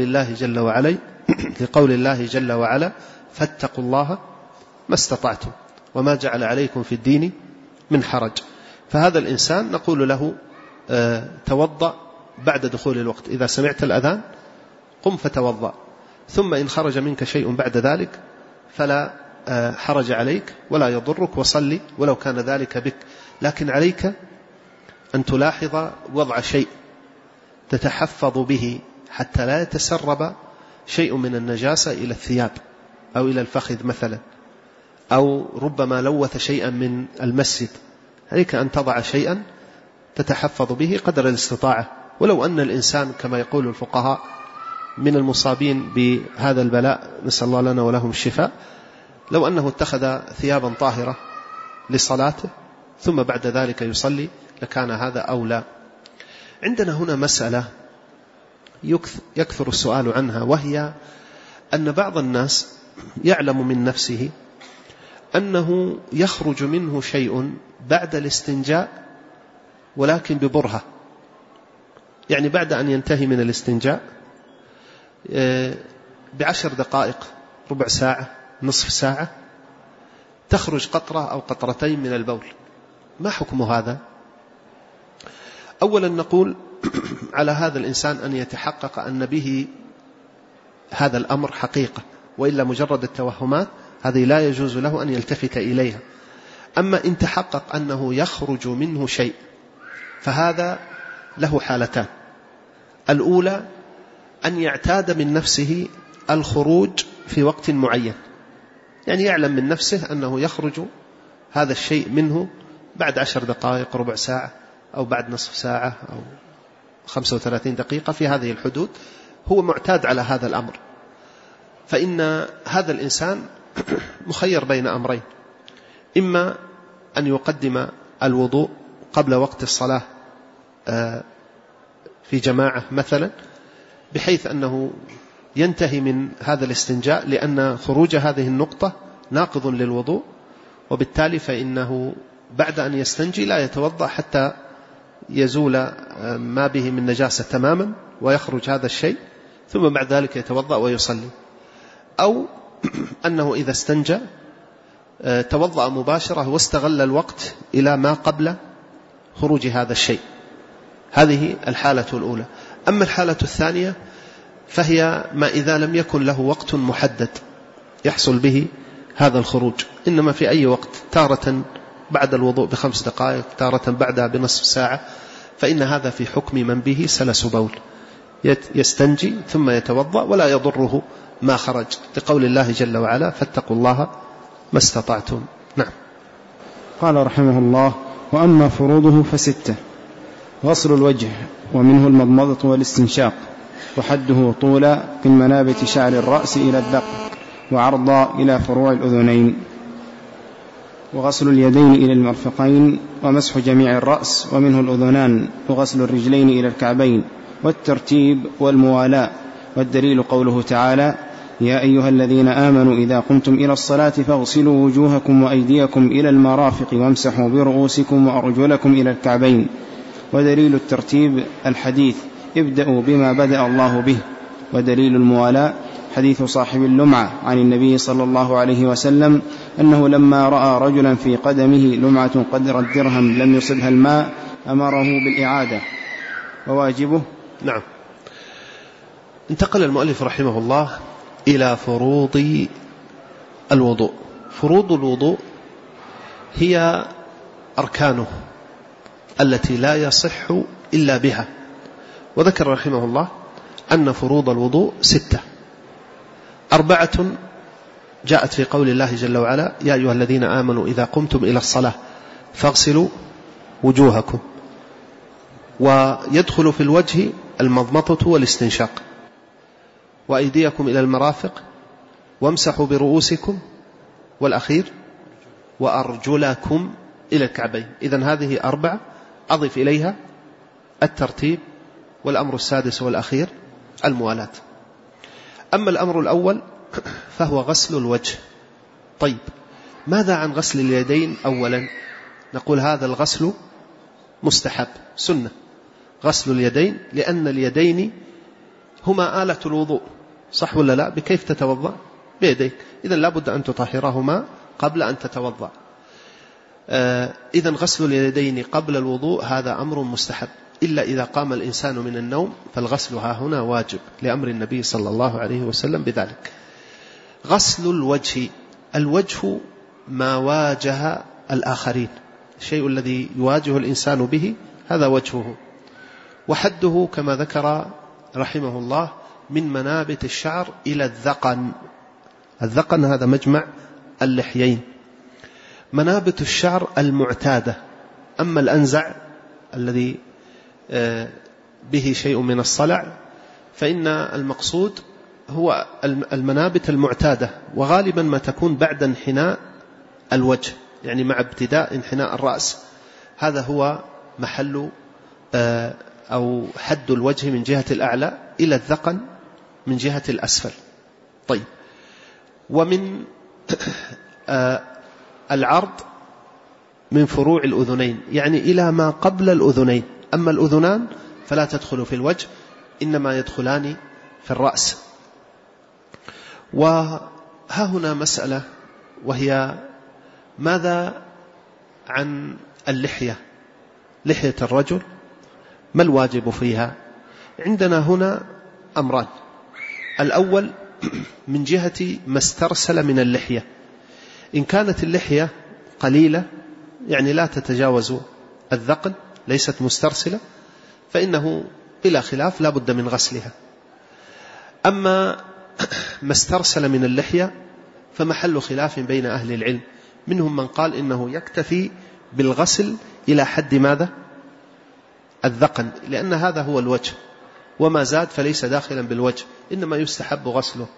الله جل وعلا فاتقوا الله ما استطعتم وما جعل عليكم في الدين من حرج. فهذا الإنسان نقول له توضأ بعد دخول الوقت، إذا سمعت الأذان قم فتوضأ، ثم إن خرج منك شيء بعد ذلك فلا حرج عليك ولا يضرك، وصلي ولو كان ذلك بك. لكن عليك أن تلاحظ وضع شيء تتحفظ به حتى لا يتسرب شيء من النجاسة إلى الثياب أو إلى الفخذ مثلا، أو ربما لوث شيئا من المسجد، عليك أن تضع شيئا تتحفظ به قدر الاستطاعة. ولو أن الإنسان كما يقول الفقهاء من المصابين بهذا البلاء، نسأل الله لنا ولهم الشفاء، لو أنه اتخذ ثيابا طاهرة لصلاته ثم بعد ذلك يصلي لكان هذا أولى. عندنا هنا مسألة يكثر السؤال عنها، وهي أن بعض الناس يعلم من نفسه أنه يخرج منه شيء بعد الاستنجاء ولكن ببرهة، يعني بعد أن ينتهي من الاستنجاء ب10 دقائق، ربع ساعة، نصف ساعة، تخرج قطرة أو قطرتين من البول. ما حكم هذا؟ أولا نقول على هذا الإنسان أن يتحقق أن به هذا الأمر حقيقة، وإلا مجرد التوهمات هذه لا يجوز له أن يلتفت إليها. أما إن تحقق أنه يخرج منه شيء فهذا له حالتان. الأولى أن يعتاد من نفسه الخروج في وقت معين، يعني يعلم من نفسه أنه يخرج هذا الشيء منه بعد 10 دقائق، ربع ساعة، أو بعد نصف ساعة، أو 35 دقيقة، في هذه الحدود، هو معتاد على هذا الأمر. فإن هذا الإنسان مخير بين أمرين: إما أن يقدم الوضوء قبل وقت الصلاة في جماعة مثلا، بحيث أنه ينتهي من هذا الاستنجاء، لأن خروج هذه النقطة ناقض للوضوء، وبالتالي فإنه بعد أن يستنجي لا يتوضأ حتى يزول ما به من نجاسة تماما ويخرج هذا الشيء، ثم بعد ذلك يتوضأ ويصلي. أو أنه إذا استنجى توضأ مباشرة واستغل الوقت إلى ما قبل خروج هذا الشيء. هذه الحالة الأولى. أما الحالة الثانية فهي ما إذا لم يكن له وقت محدد يحصل به هذا الخروج، إنما في أي وقت، تارة بعد الوضوء ب5 دقائق، تارة بعدها بنصف ساعة، فإن هذا في حكم من به سلس بول، يستنجي ثم يتوضأ ولا يضره ما خرج، لقول الله جل وعلا: فاتقوا الله ما استطعتم. نعم.
قال رحمه الله: وأما فروضه ف6: غسل الوجه، ومنه المضمضة والاستنشاق، وحده طولا من منابت شعر الرأس إلى الذقن، وعرضا إلى فروع الأذنين، وغسل اليدين إلى المرفقين، ومسح جميع الرأس ومنه الأذنان، وغسل الرجلين إلى الكعبين، والترتيب والموالاة. والدليل قوله تعالى: يا أيها الذين آمنوا إذا قمتم إلى الصلاة فاغسلوا وجوهكم وأيديكم إلى المرافق وامسحوا برؤوسكم وأرجلكم إلى الكعبين. ودليل الترتيب الحديث: ابدأوا بما بدأ الله به. ودليل الموالاة حديث صاحب اللمعة عن النبي صلى الله عليه وسلم أنه لما رأى رجلا في قدمه لمعة قدر الدرهم لم يصبها الماء أمره بالإعادة. وواجبه.
نعم. انتقل المؤلف رحمه الله إلى فروض الوضوء. فروض الوضوء هي أركانه التي لا يصح إلا بها. وذكر رحمه الله أن فروض الوضوء 6: 4 جاءت في قول الله جل وعلا: يا أيها الذين آمنوا إذا قمتم إلى الصلاة فاغسلوا وجوهكم. ويدخل في الوجه المضمضة والاستنشاق، وأيديكم إلى المرافق، وامسحوا برؤوسكم، والأخير وأرجلكم إلى الكعبين. إذن هذه 4، أضف إليها الترتيب، والأمر السادس والأخير الموالاة. أما الأمر الأول فهو غسل الوجه. طيب، ماذا عن غسل اليدين؟ أولا نقول هذا الغسل مستحب، سنة، غسل اليدين، لأن اليدين هما آلة الوضوء، صح ولا لا؟ بكيف تتوضأ؟ بيديك، إذن لابد أن تطهرهما قبل أن تتوضأ. إذن غسل اليدين قبل الوضوء هذا أمر مستحب، إلا إذا قام الإنسان من النوم فالغسل ها هنا واجب، لأمر النبي صلى الله عليه وسلم بذلك. غسل الوجه، الوجه ما واجه الآخرين، الشيء الذي يواجه الإنسان به هذا وجهه. وحده كما ذكر رحمه الله من منابت الشعر إلى الذقن. الذقن هذا مجمع اللحيين. منابت الشعر المعتادة. أما الأنزع الذي به شيء من الصلع فإن المقصود هو المنابت المعتادة، وغالبا ما تكون بعد انحناء الوجه، يعني مع ابتداء انحناء الرأس. هذا هو محل أو حد الوجه من جهة الأعلى إلى الذقن من جهة الأسفل. طيب، ومن العرض من فروع الأذنين، يعني إلى ما قبل الأذنين. أما الأذنان فلا تدخل في الوجه، إنما يدخلان في الرأس. وها هنا مسألة، وهي ماذا عن اللحية؟ لحية الرجل ما الواجب فيها؟ عندنا هنا أمران. الأول من جهة ما استرسل من اللحية. إن كانت اللحية قليلة، يعني لا تتجاوز الذقن، ليست مسترسلة، فإنه بلا خلاف لا بد من غسلها. أما ما استرسل من اللحية فمحل خلاف بين أهل العلم. منهم من قال إنه يكتفي بالغسل إلى حد ماذا؟ الذقن، لأن هذا هو الوجه، وما زاد فليس داخلا بالوجه، إنما يستحب غسله.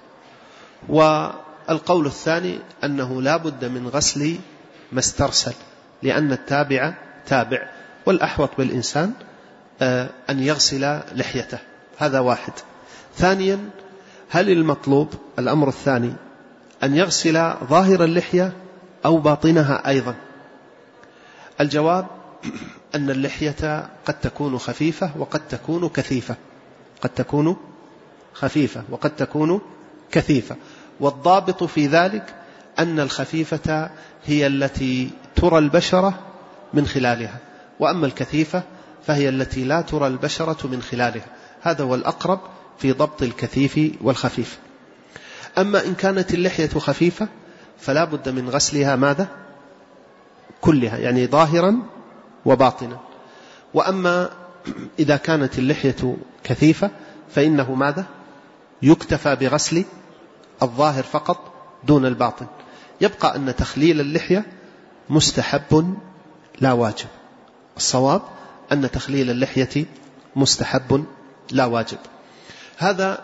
والقول الثاني أنه لا بد من غسل ما استرسل، لأن التابع تابع، والأحوط بالإنسان أن يغسل لحيته. هذا واحد. ثانيا، هل المطلوب الأمر الثاني أن يغسل ظاهر اللحية أو باطنها أيضا؟ الجواب أن اللحية قد تكون خفيفة وقد تكون كثيفة، قد تكون خفيفة وقد تكون كثيفة. والضابط في ذلك أن الخفيفة هي التي ترى البشرة من خلالها، وأما الكثيفة فهي التي لا ترى البشرة من خلالها. هذا هو الأقرب في ضبط الكثيف والخفيف. أما إن كانت اللحية خفيفة فلا بد من غسلها ماذا؟ كلها، يعني ظاهرا وباطنا. وأما إذا كانت اللحية كثيفة فإنه ماذا؟ يكتفى بغسل الظاهر فقط دون الباطن. يبقى أن تخليل اللحية مستحب لا واجب. الصواب أن تخليل اللحية مستحب لا واجب. هذا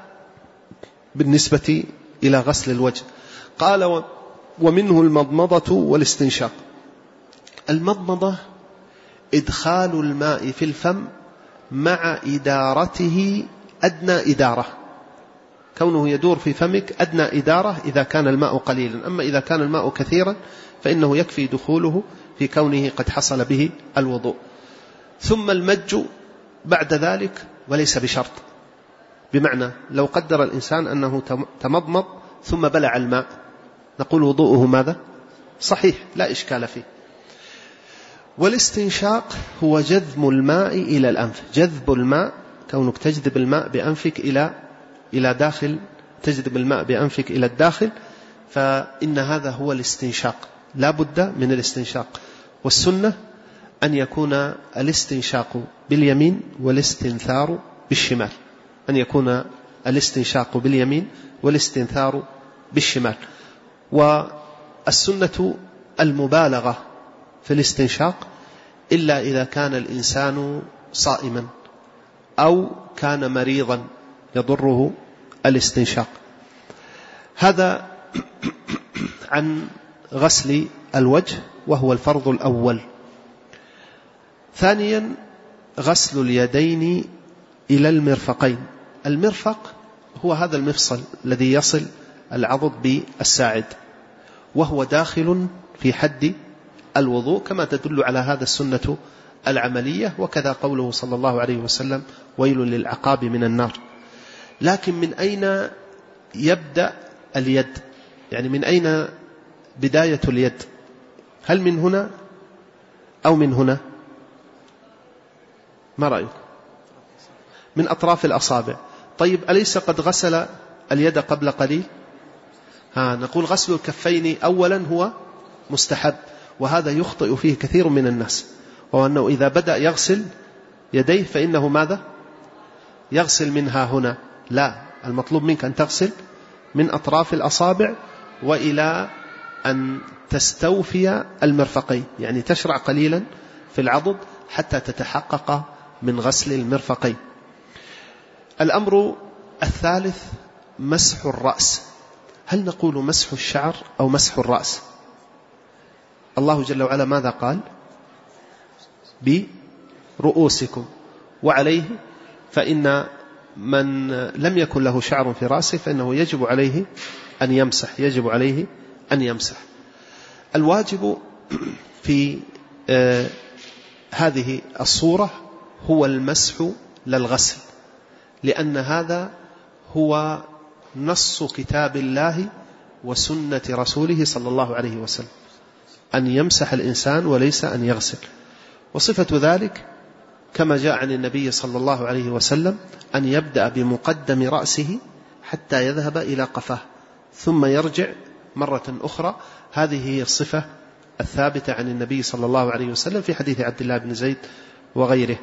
بالنسبة إلى غسل الوجه. قال ومنه المضمضة والاستنشاق. المضمضة إدخال الماء في الفم مع إدارته أدنى إدارة، كونه يدور في فمك أدنى إدارة إذا كان الماء قليلا. أما إذا كان الماء كثيرا فإنه يكفي دخوله في كونه قد حصل به الوضوء. ثم المج بعد ذلك، وليس بشرط. بمعنى لو قدر الإنسان أنه تمضمض ثم بلع الماء، نقول وضوءه ماذا؟ صحيح، لا إشكال فيه. والاستنشاق هو جذب الماء إلى الأنف. جذب الماء، كونك تجذب الماء بأنفك إلى داخل، تجذب الماء بأنفك إلى الداخل، فإن هذا هو الاستنشاق. لا بد من الاستنشاق. والسنة أن يكون الاستنشاق باليمين والاستنثار بالشمال، أن يكون الاستنشاق باليمين والاستنثار بالشمال. والسنة المبالغة في الاستنشاق إلا إذا كان الإنسان صائما أو كان مريضا يضره الاستنشاق. هذا عن غسل الوجه، وهو الفرض الأول. ثانيا، غسل اليدين إلى المرفقين. المرفق هو هذا المفصل الذي يصل العضد بالساعد، وهو داخل في حد الوضوء، كما تدل على هذا السنة العملية، وكذا قوله صلى الله عليه وسلم ويل للعقاب من النار. لكن من أين يبدأ اليد؟ يعني من أين بداية اليد؟ هل من هنا أو من هنا؟ ما رأيك؟ من أطراف الأصابع. طيب، أليس قد غسل اليد قبل قليل؟ نقول غسل الكفين أولا هو مستحب، وهذا يخطئ فيه كثير من الناس، وأنه إذا بدأ يغسل يديه فإنه ماذا؟ يغسل منها هنا. لا، المطلوب منك أن تغسل من أطراف الأصابع وإلى أن تستوفي المرفقين، يعني تشرع قليلا في العضد حتى تتحقق من غسل المرفقين. الأمر الثالث مسح الرأس. هل نقول مسح الشعر أو مسح الرأس؟ الله جل وعلا ماذا قال؟ برؤوسكم. وعليه فإن من لم يكن له شعر في رأسه فإنه يجب عليه أن يمسح. الواجب في هذه الصورة هو المسح للغسل، لأن هذا هو نص كتاب الله وسنة رسوله صلى الله عليه وسلم، أن يمسح الإنسان وليس أن يغسل. وصفة ذلك كما جاء عن النبي صلى الله عليه وسلم أن يبدأ بمقدم رأسه حتى يذهب إلى قفاه ثم يرجع مرة أخرى. هذه هي الصفة الثابتة عن النبي صلى الله عليه وسلم في حديث عبد الله بن زيد وغيره.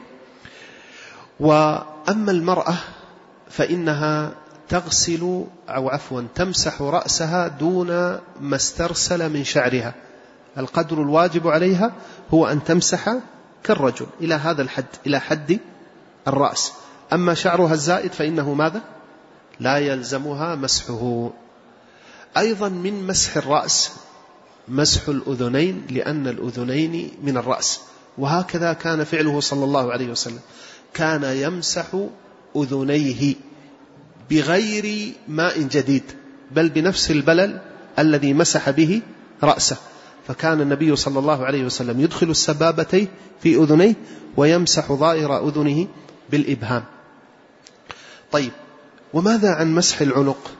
وأما المرأة فإنها تغسل تمسح رأسها دون ما استرسل من شعرها. القدر الواجب عليها هو أن تمسح كالرجل إلى هذا الحد، إلى حد الرأس. أما شعرها الزائد فإنه ماذا؟ لا يلزمها مسحه. أيضا من مسح الرأس مسح الأذنين، لأن الأذنين من الرأس، وهكذا كان فعله صلى الله عليه وسلم، كان يمسح أذنيه بغير ماء جديد، بل بنفس البلل الذي مسح به رأسه. فكان النبي صلى الله عليه وسلم يدخل السبابتين في أذنيه ويمسح ظائر أذنه بالإبهام. طيب، وماذا عن مسح العنق؟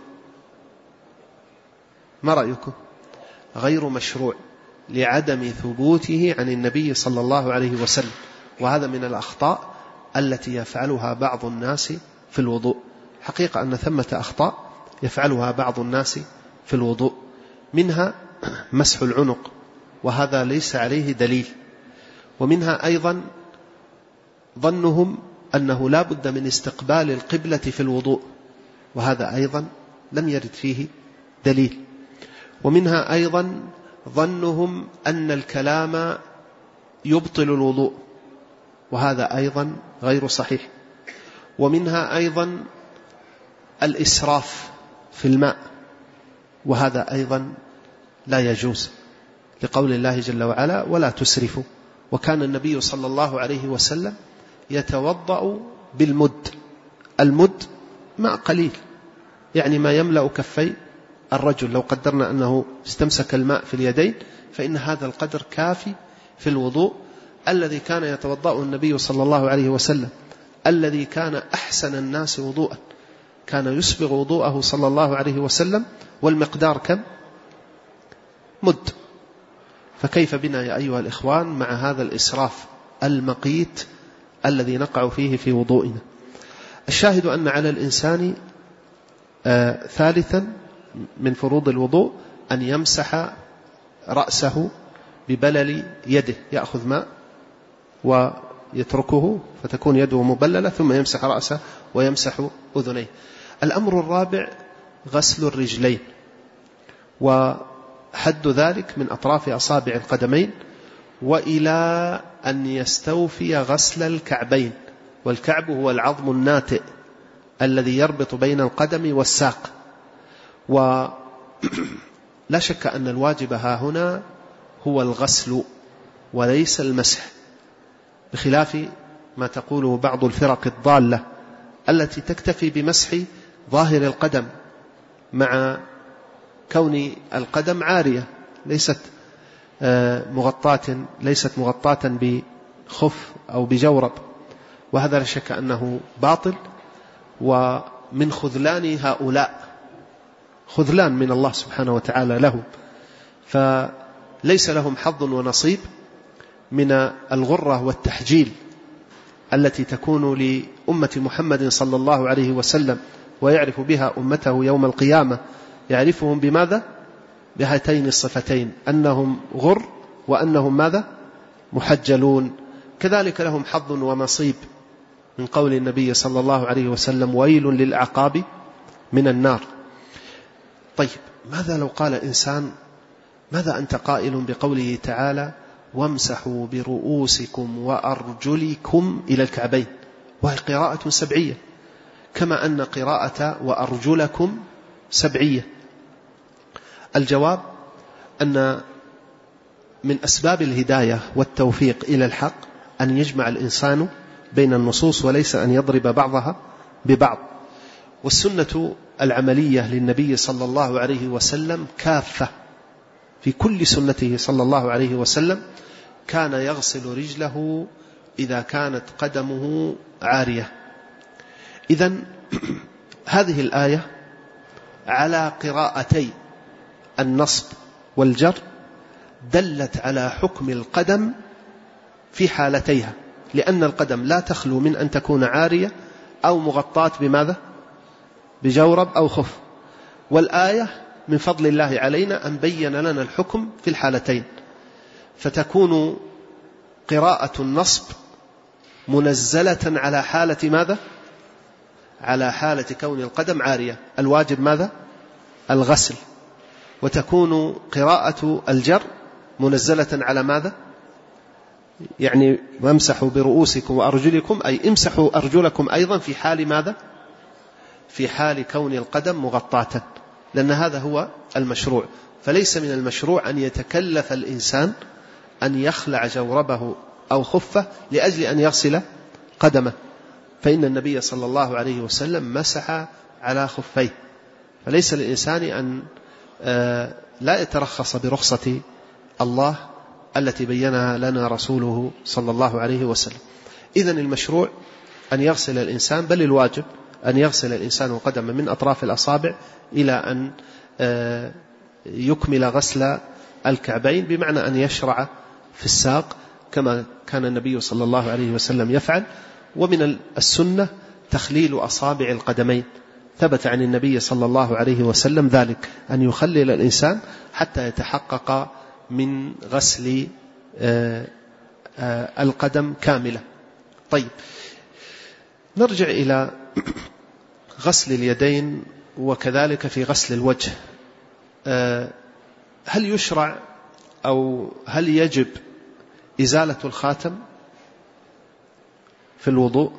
ما رأيكم؟ غير مشروع لعدم ثبوته عن النبي صلى الله عليه وسلم، وهذا من الأخطاء التي يفعلها بعض الناس في الوضوء. حقيقة أن ثمة أخطاء يفعلها بعض الناس في الوضوء، منها مسح العنق، وهذا ليس عليه دليل. ومنها أيضا ظنهم أنه لا بد من استقبال القبلة في الوضوء، وهذا أيضا لم يرد فيه دليل. ومنها أيضا ظنهم أن الكلام يبطل الوضوء، وهذا أيضا غير صحيح. ومنها أيضا الإسراف في الماء، وهذا أيضا لا يجوز، لقول الله جل وعلا ولا تسرفوا. وكان النبي صلى الله عليه وسلم يتوضأ بالمد. المد ماء قليل، يعني ما يملأ كفي الرجل. لو قدرنا أنه استمسك الماء في اليدين فإن هذا القدر كافي في الوضوء الذي كان يتوضأ النبي صلى الله عليه وسلم، الذي كان أحسن الناس وضوءا، كان يسبغ وضوءه صلى الله عليه وسلم، والمقدار كم؟ مد. فكيف بنا يا أيها الإخوان مع هذا الإسراف المقيت الذي نقع فيه في وضوئنا؟ الشاهد أن على الإنسان ثالثا من فروض الوضوء أن يمسح رأسه ببلل يده، يأخذ ماء ويتركه فتكون يده مبللة، ثم يمسح رأسه ويمسح أذنيه. الأمر الرابع غسل الرجلين، وحد ذلك من أطراف أصابع القدمين وإلى أن يستوفي غسل الكعبين. والكعب هو العظم الناتئ الذي يربط بين القدم والساق. ولا شك أن الواجب ها هنا هو الغسل وليس المسح، بخلاف ما تقوله بعض الفرق الضالة التي تكتفي بمسح ظاهر القدم، مع كون القدم عارية ليست مغطاة بخف أو بجورب، وهذا لا شك أنه باطل ومن خذلان هؤلاء، خذلان من الله سبحانه وتعالى لهم، فليس لهم حظ ونصيب من الغرة والتحجيل التي تكون لأمة محمد صلى الله عليه وسلم، ويعرف بها أمته يوم القيامة. يعرفهم بماذا؟ بهاتين الصفتين، أنهم غر وأنهم ماذا؟ محجلون. كذلك لهم حظ ونصيب من قول النبي صلى الله عليه وسلم ويل للأعقاب من النار. طيب ماذا لو قال إنسان ماذا أنت قائل بقوله تعالى وامسحوا برؤوسكم وأرجلكم إلى الكعبين، وهي قراءة سبعية كما أن قراءة وأرجلكم سبعية؟ الجواب أن من أسباب الهداية والتوفيق إلى الحق أن يجمع الإنسان بين النصوص وليس أن يضرب بعضها ببعض. والسنة العملية للنبي صلى الله عليه وسلم كافة، في كل سنته صلى الله عليه وسلم كان يغسل رجله إذا كانت قدمه عارية. إذن هذه الآية على قراءتي النصب والجر دلت على حكم القدم في حالتيها، لأن القدم لا تخلو من أن تكون عارية أو مغطاة بماذا؟ بجورب أو خف. والآية من فضل الله علينا أن بين لنا الحكم في الحالتين، فتكون قراءة النصب منزلة على حالة ماذا؟ على حالة كون القدم عارية، الواجب ماذا؟ الغسل. وتكون قراءة الجر منزلة على ماذا؟ يعني وامسحوا برؤوسكم وأرجلكم، أي امسحوا أرجلكم أيضا في حال ماذا؟ في حال كون القدم مغطاة، لأن هذا هو المشروع. فليس من المشروع أن يتكلف الإنسان أن يخلع جوربه أو خفه لأجل أن يغسل قدمه، فإن النبي صلى الله عليه وسلم مسح على خفيه. فليس للإنسان أن لا يترخص برخصة الله التي بينها لنا رسوله صلى الله عليه وسلم. إذن المشروع أن يغسل الإنسان، بل الواجب أن يغسل الإنسان قدم من أطراف الأصابع إلى أن يكمل غسل الكعبين، بمعنى أن يشرع في الساق كما كان النبي صلى الله عليه وسلم يفعل. ومن السنة تخليل أصابع القدمين، ثبت عن النبي صلى الله عليه وسلم ذلك، أن يخلل الإنسان حتى يتحقق من غسل القدم كاملة. طيب نرجع إلى غسل اليدين وكذلك في غسل الوجه. هل يشرع أو هل يجب إزالة الخاتم في الوضوء؟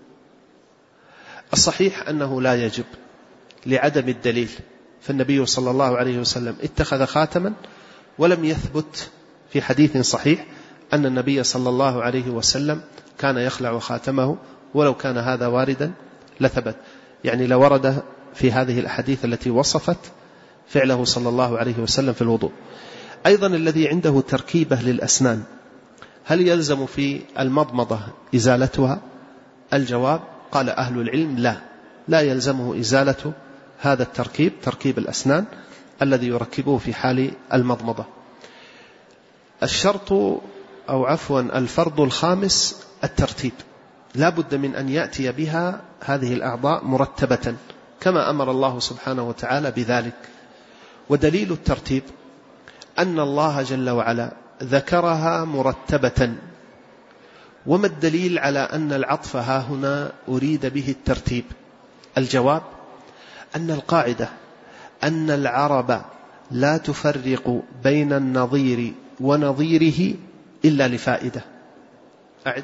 الصحيح أنه لا يجب لعدم الدليل، فالنبي صلى الله عليه وسلم اتخذ خاتما ولم يثبت في حديث صحيح أن النبي صلى الله عليه وسلم كان يخلع خاتمه، ولو كان هذا واردا لثبت، يعني لو ورد في هذه الأحاديث التي وصفت فعله صلى الله عليه وسلم في الوضوء. أيضا الذي عنده تركيبة للأسنان هل يلزم في المضمضة إزالتها؟ الجواب قال أهل العلم لا يلزمه إزالة هذا التركيب، تركيب الأسنان الذي يركبه في حال المضمضة. الشرط أو عفوا الفرض الخامس الترتيب، لا بد من أن يأتي بها هذه الأعضاء مرتبة كما أمر الله سبحانه وتعالى بذلك. ودليل الترتيب أن الله جل وعلا ذكرها مرتبة. وما الدليل على أن العطف ها هنا أريد به الترتيب؟ الجواب أن القاعدة أن العرب لا تفرق بين النظير ونظيره إلا لفائدة. أعد: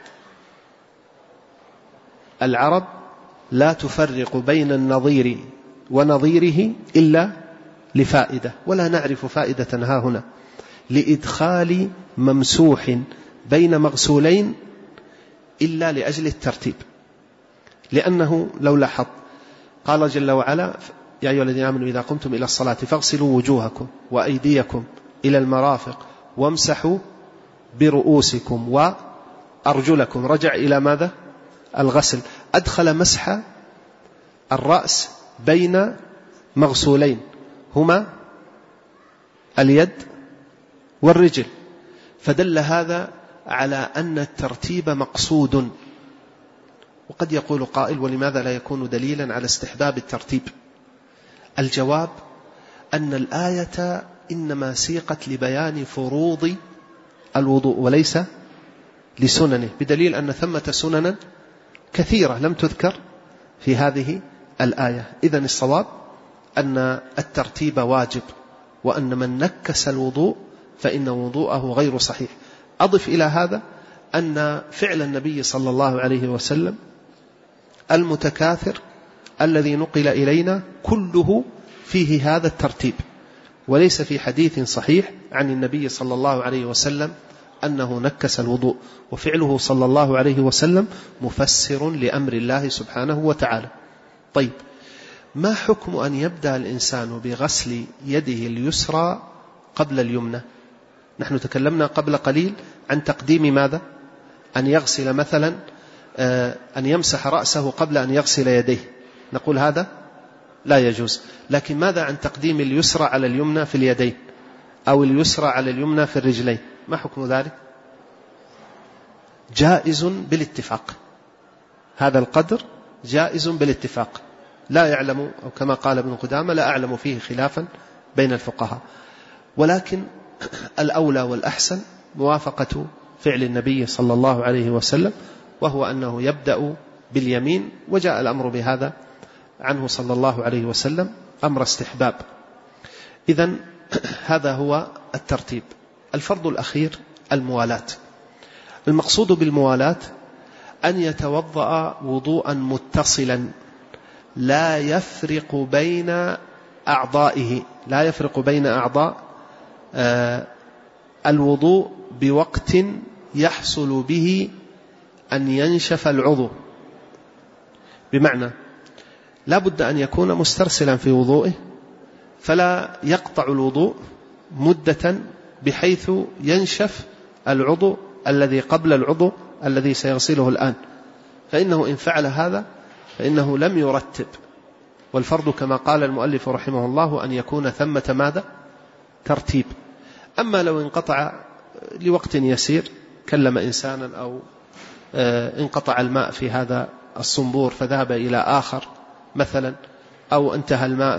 العرب لا تفرق بين النظير ونظيره إلا لفائدة، ولا نعرف فائدة ها هنا، لإدخال ممسوح بين مغسولين إلا لأجل الترتيب. لأنه لو لاحظ قال جل وعلا: يا أيها الذين آمنوا إذا قمتم إلى الصلاة فاغسلوا وجوهكم وأيديكم إلى المرافق وامسحوا برؤوسكم وأرجلكم. رجع إلى ماذا؟ الغسل. أدخل مسح الرأس بين مغسولين هما اليد والرجل، فدل هذا على أن الترتيب مقصود. وقد يقول قائل: ولماذا لا يكون دليلا على استحباب الترتيب؟ الجواب أن الآية إنما سيقت لبيان فروض الوضوء وليس لسننه، بدليل أن ثمة سننا كثيرة لم تذكر في هذه الآية. إذن الصواب أن الترتيب واجب، وأن من نكس الوضوء فإن وضوءه غير صحيح. أضف إلى هذا أن فعل النبي صلى الله عليه وسلم المتكاثر الذي نقل إلينا كله فيه هذا الترتيب، وليس في حديث صحيح عن النبي صلى الله عليه وسلم أنه نكس الوضوء، وفعله صلى الله عليه وسلم مفسر لأمر الله سبحانه وتعالى. طيب، ما حكم أن يبدأ الإنسان بغسل يده اليسرى قبل اليمنى؟ نحن تكلمنا قبل قليل عن تقديم ماذا؟ أن يغسل مثلا أن يمسح رأسه قبل أن يغسل يديه، نقول هذا لا يجوز. لكن ماذا عن تقديم اليسرى على اليمنى في اليدين، أو اليسرى على اليمنى في الرجلين؟ ما حكم ذلك؟ جائز بالاتفاق، هذا القدر جائز بالاتفاق، لا يعلم، أو كما قال ابن قدامة لا أعلم فيه خلافا بين الفقهاء. ولكن الأولى والأحسن موافقة فعل النبي صلى الله عليه وسلم، وهو أنه يبدأ باليمين، وجاء الأمر بهذا عنه صلى الله عليه وسلم أمر استحباب. إذن هذا هو الترتيب. الفرض الأخير الموالاة. المقصود بالموالاة أن يتوضأ وضوءا متصلا لا يفرق بين أعضائه، لا يفرق بين أعضاء الوضوء بوقت يحصل به أن ينشف العضو. بمعنى لا بد أن يكون مسترسلا في وضوئه، فلا يقطع الوضوء مدة بحيث ينشف العضو الذي قبل العضو الذي سيغسله الآن، فإنه إن فعل هذا فإنه لم يرتب. والفرض كما قال المؤلف رحمه الله أن يكون ثمة ماذا؟ ترتيب. أما لو انقطع لوقت يسير، كلم إنسانا، أو انقطع الماء في هذا الصنبور فذهب إلى آخر مثلا، أو انتهى الماء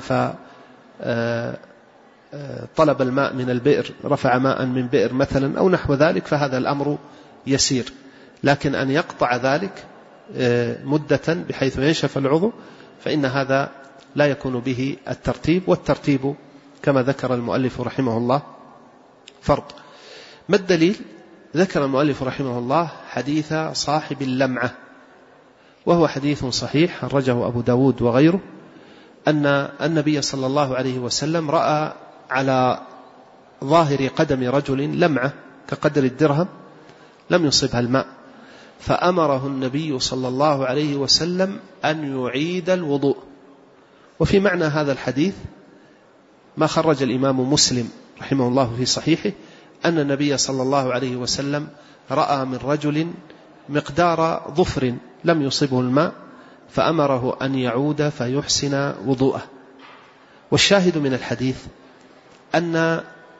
فطلب الماء من البئر، رفع ماء من بئر مثلا، أو نحو ذلك، فهذا الأمر يسير. لكن أن يقطع ذلك مدة بحيث ينشف العضو فإن هذا لا يكون به الترتيب، والترتيب كما ذكر المؤلف رحمه الله فرض. ما الدليل؟ ذكر المؤلف رحمه الله حديث صاحب اللمعة، وهو حديث صحيح خرجه أبو داود وغيره، أن النبي صلى الله عليه وسلم رأى على ظاهر قدم رجل لمعة كقدر الدرهم لم يصبها الماء، فأمره النبي صلى الله عليه وسلم أن يعيد الوضوء. وفي معنى هذا الحديث ما خرج الإمام مسلم رحمه الله في صحيحه أن النبي صلى الله عليه وسلم رأى من رجل مقدار ظفر لم يصبه الماء، فأمره أن يعود فيحسن وضوءه. والشاهد من الحديث أن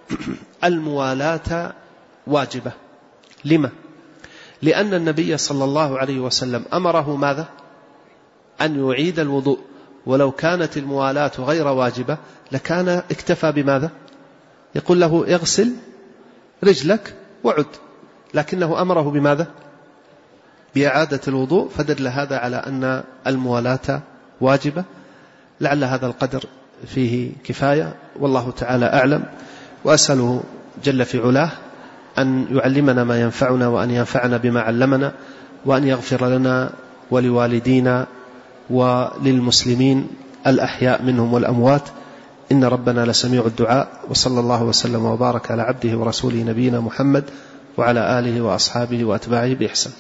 الموالاة واجبة. لما؟ لأن النبي صلى الله عليه وسلم أمره ماذا؟ أن يعيد الوضوء، ولو كانت الموالاة غير واجبة لكان اكتفى بماذا؟ يقول له اغسل رجلك وعد، لكنه أمره بماذا؟ بإعادة الوضوء، فدل هذا على أن الموالاة واجبة. لعل هذا القدر فيه كفاية، والله تعالى أعلم، وأسأله جل في علاه أن يعلمنا ما ينفعنا، وأن ينفعنا بما علمنا، وأن يغفر لنا ولوالدينا وللمسلمين الأحياء منهم والأموات، إن ربنا لسميع الدعاء. وصلى الله وسلم وبارك على عبده ورسوله نبينا محمد وعلى آله وأصحابه وأتباعه بإحسان.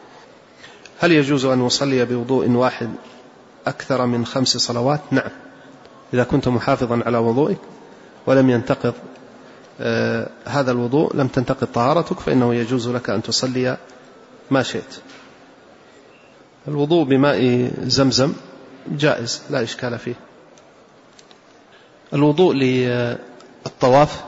هل يجوز أن نصلي بوضوء واحد أكثر من 5 صلوات؟ نعم، إذا كنت محافظا على وضوئك ولم ينتقض هذا الوضوء، لم تنتقض طهارتك، فإنه يجوز لك أن تصلي ما شئت. الوضوء بماء زمزم جائز، لا إشكال فيه. الوضوء للطواف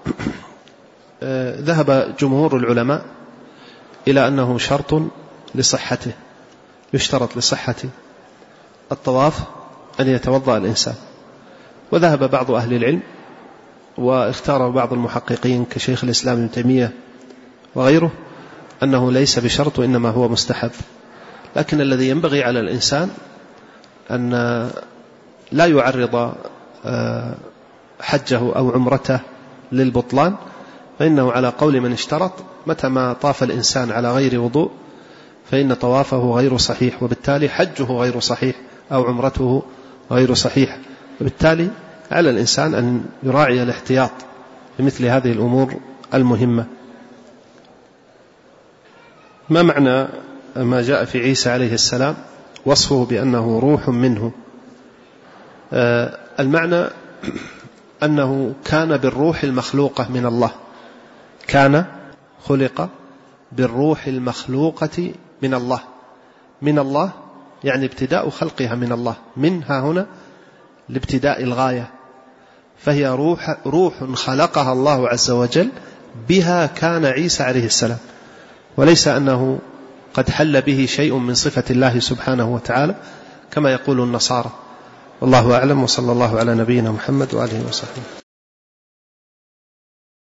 ذهب جمهور العلماء إلى أنه شرط لصحته، يشترط لصحة الطواف أن يتوضأ الإنسان. وذهب بعض أهل العلم واختار بعض المحققين كشيخ الإسلام ابن تيمية وغيره أنه ليس بشرط وإنما هو مستحب. لكن الذي ينبغي على الإنسان أن لا يعرض حجه أو عمرته للبطلان، فإنه على قول من اشترط متى ما طاف الإنسان على غير وضوء فإن طوافه غير صحيح، وبالتالي حجه غير صحيح أو عمرته غير صحيح. وبالتالي على الإنسان أن يراعي الاحتياط في مثل هذه الأمور المهمة. ما معنى ما جاء في عيسى عليه السلام وصفه بأنه روح منه؟ المعنى أنه كان بالروح المخلوقة من الله، كان خلق بالروح المخلوقة من الله. من الله يعني ابتداء خلقها من الله، منها هنا لابتداء الغاية، فهي روح خلقها الله عز وجل، بها كان عيسى عليه السلام، وليس أنه قد حل به شيء من صفة الله سبحانه وتعالى كما يقول النصارى. والله أعلم، وصلى الله على نبينا محمد وآله وصحبه.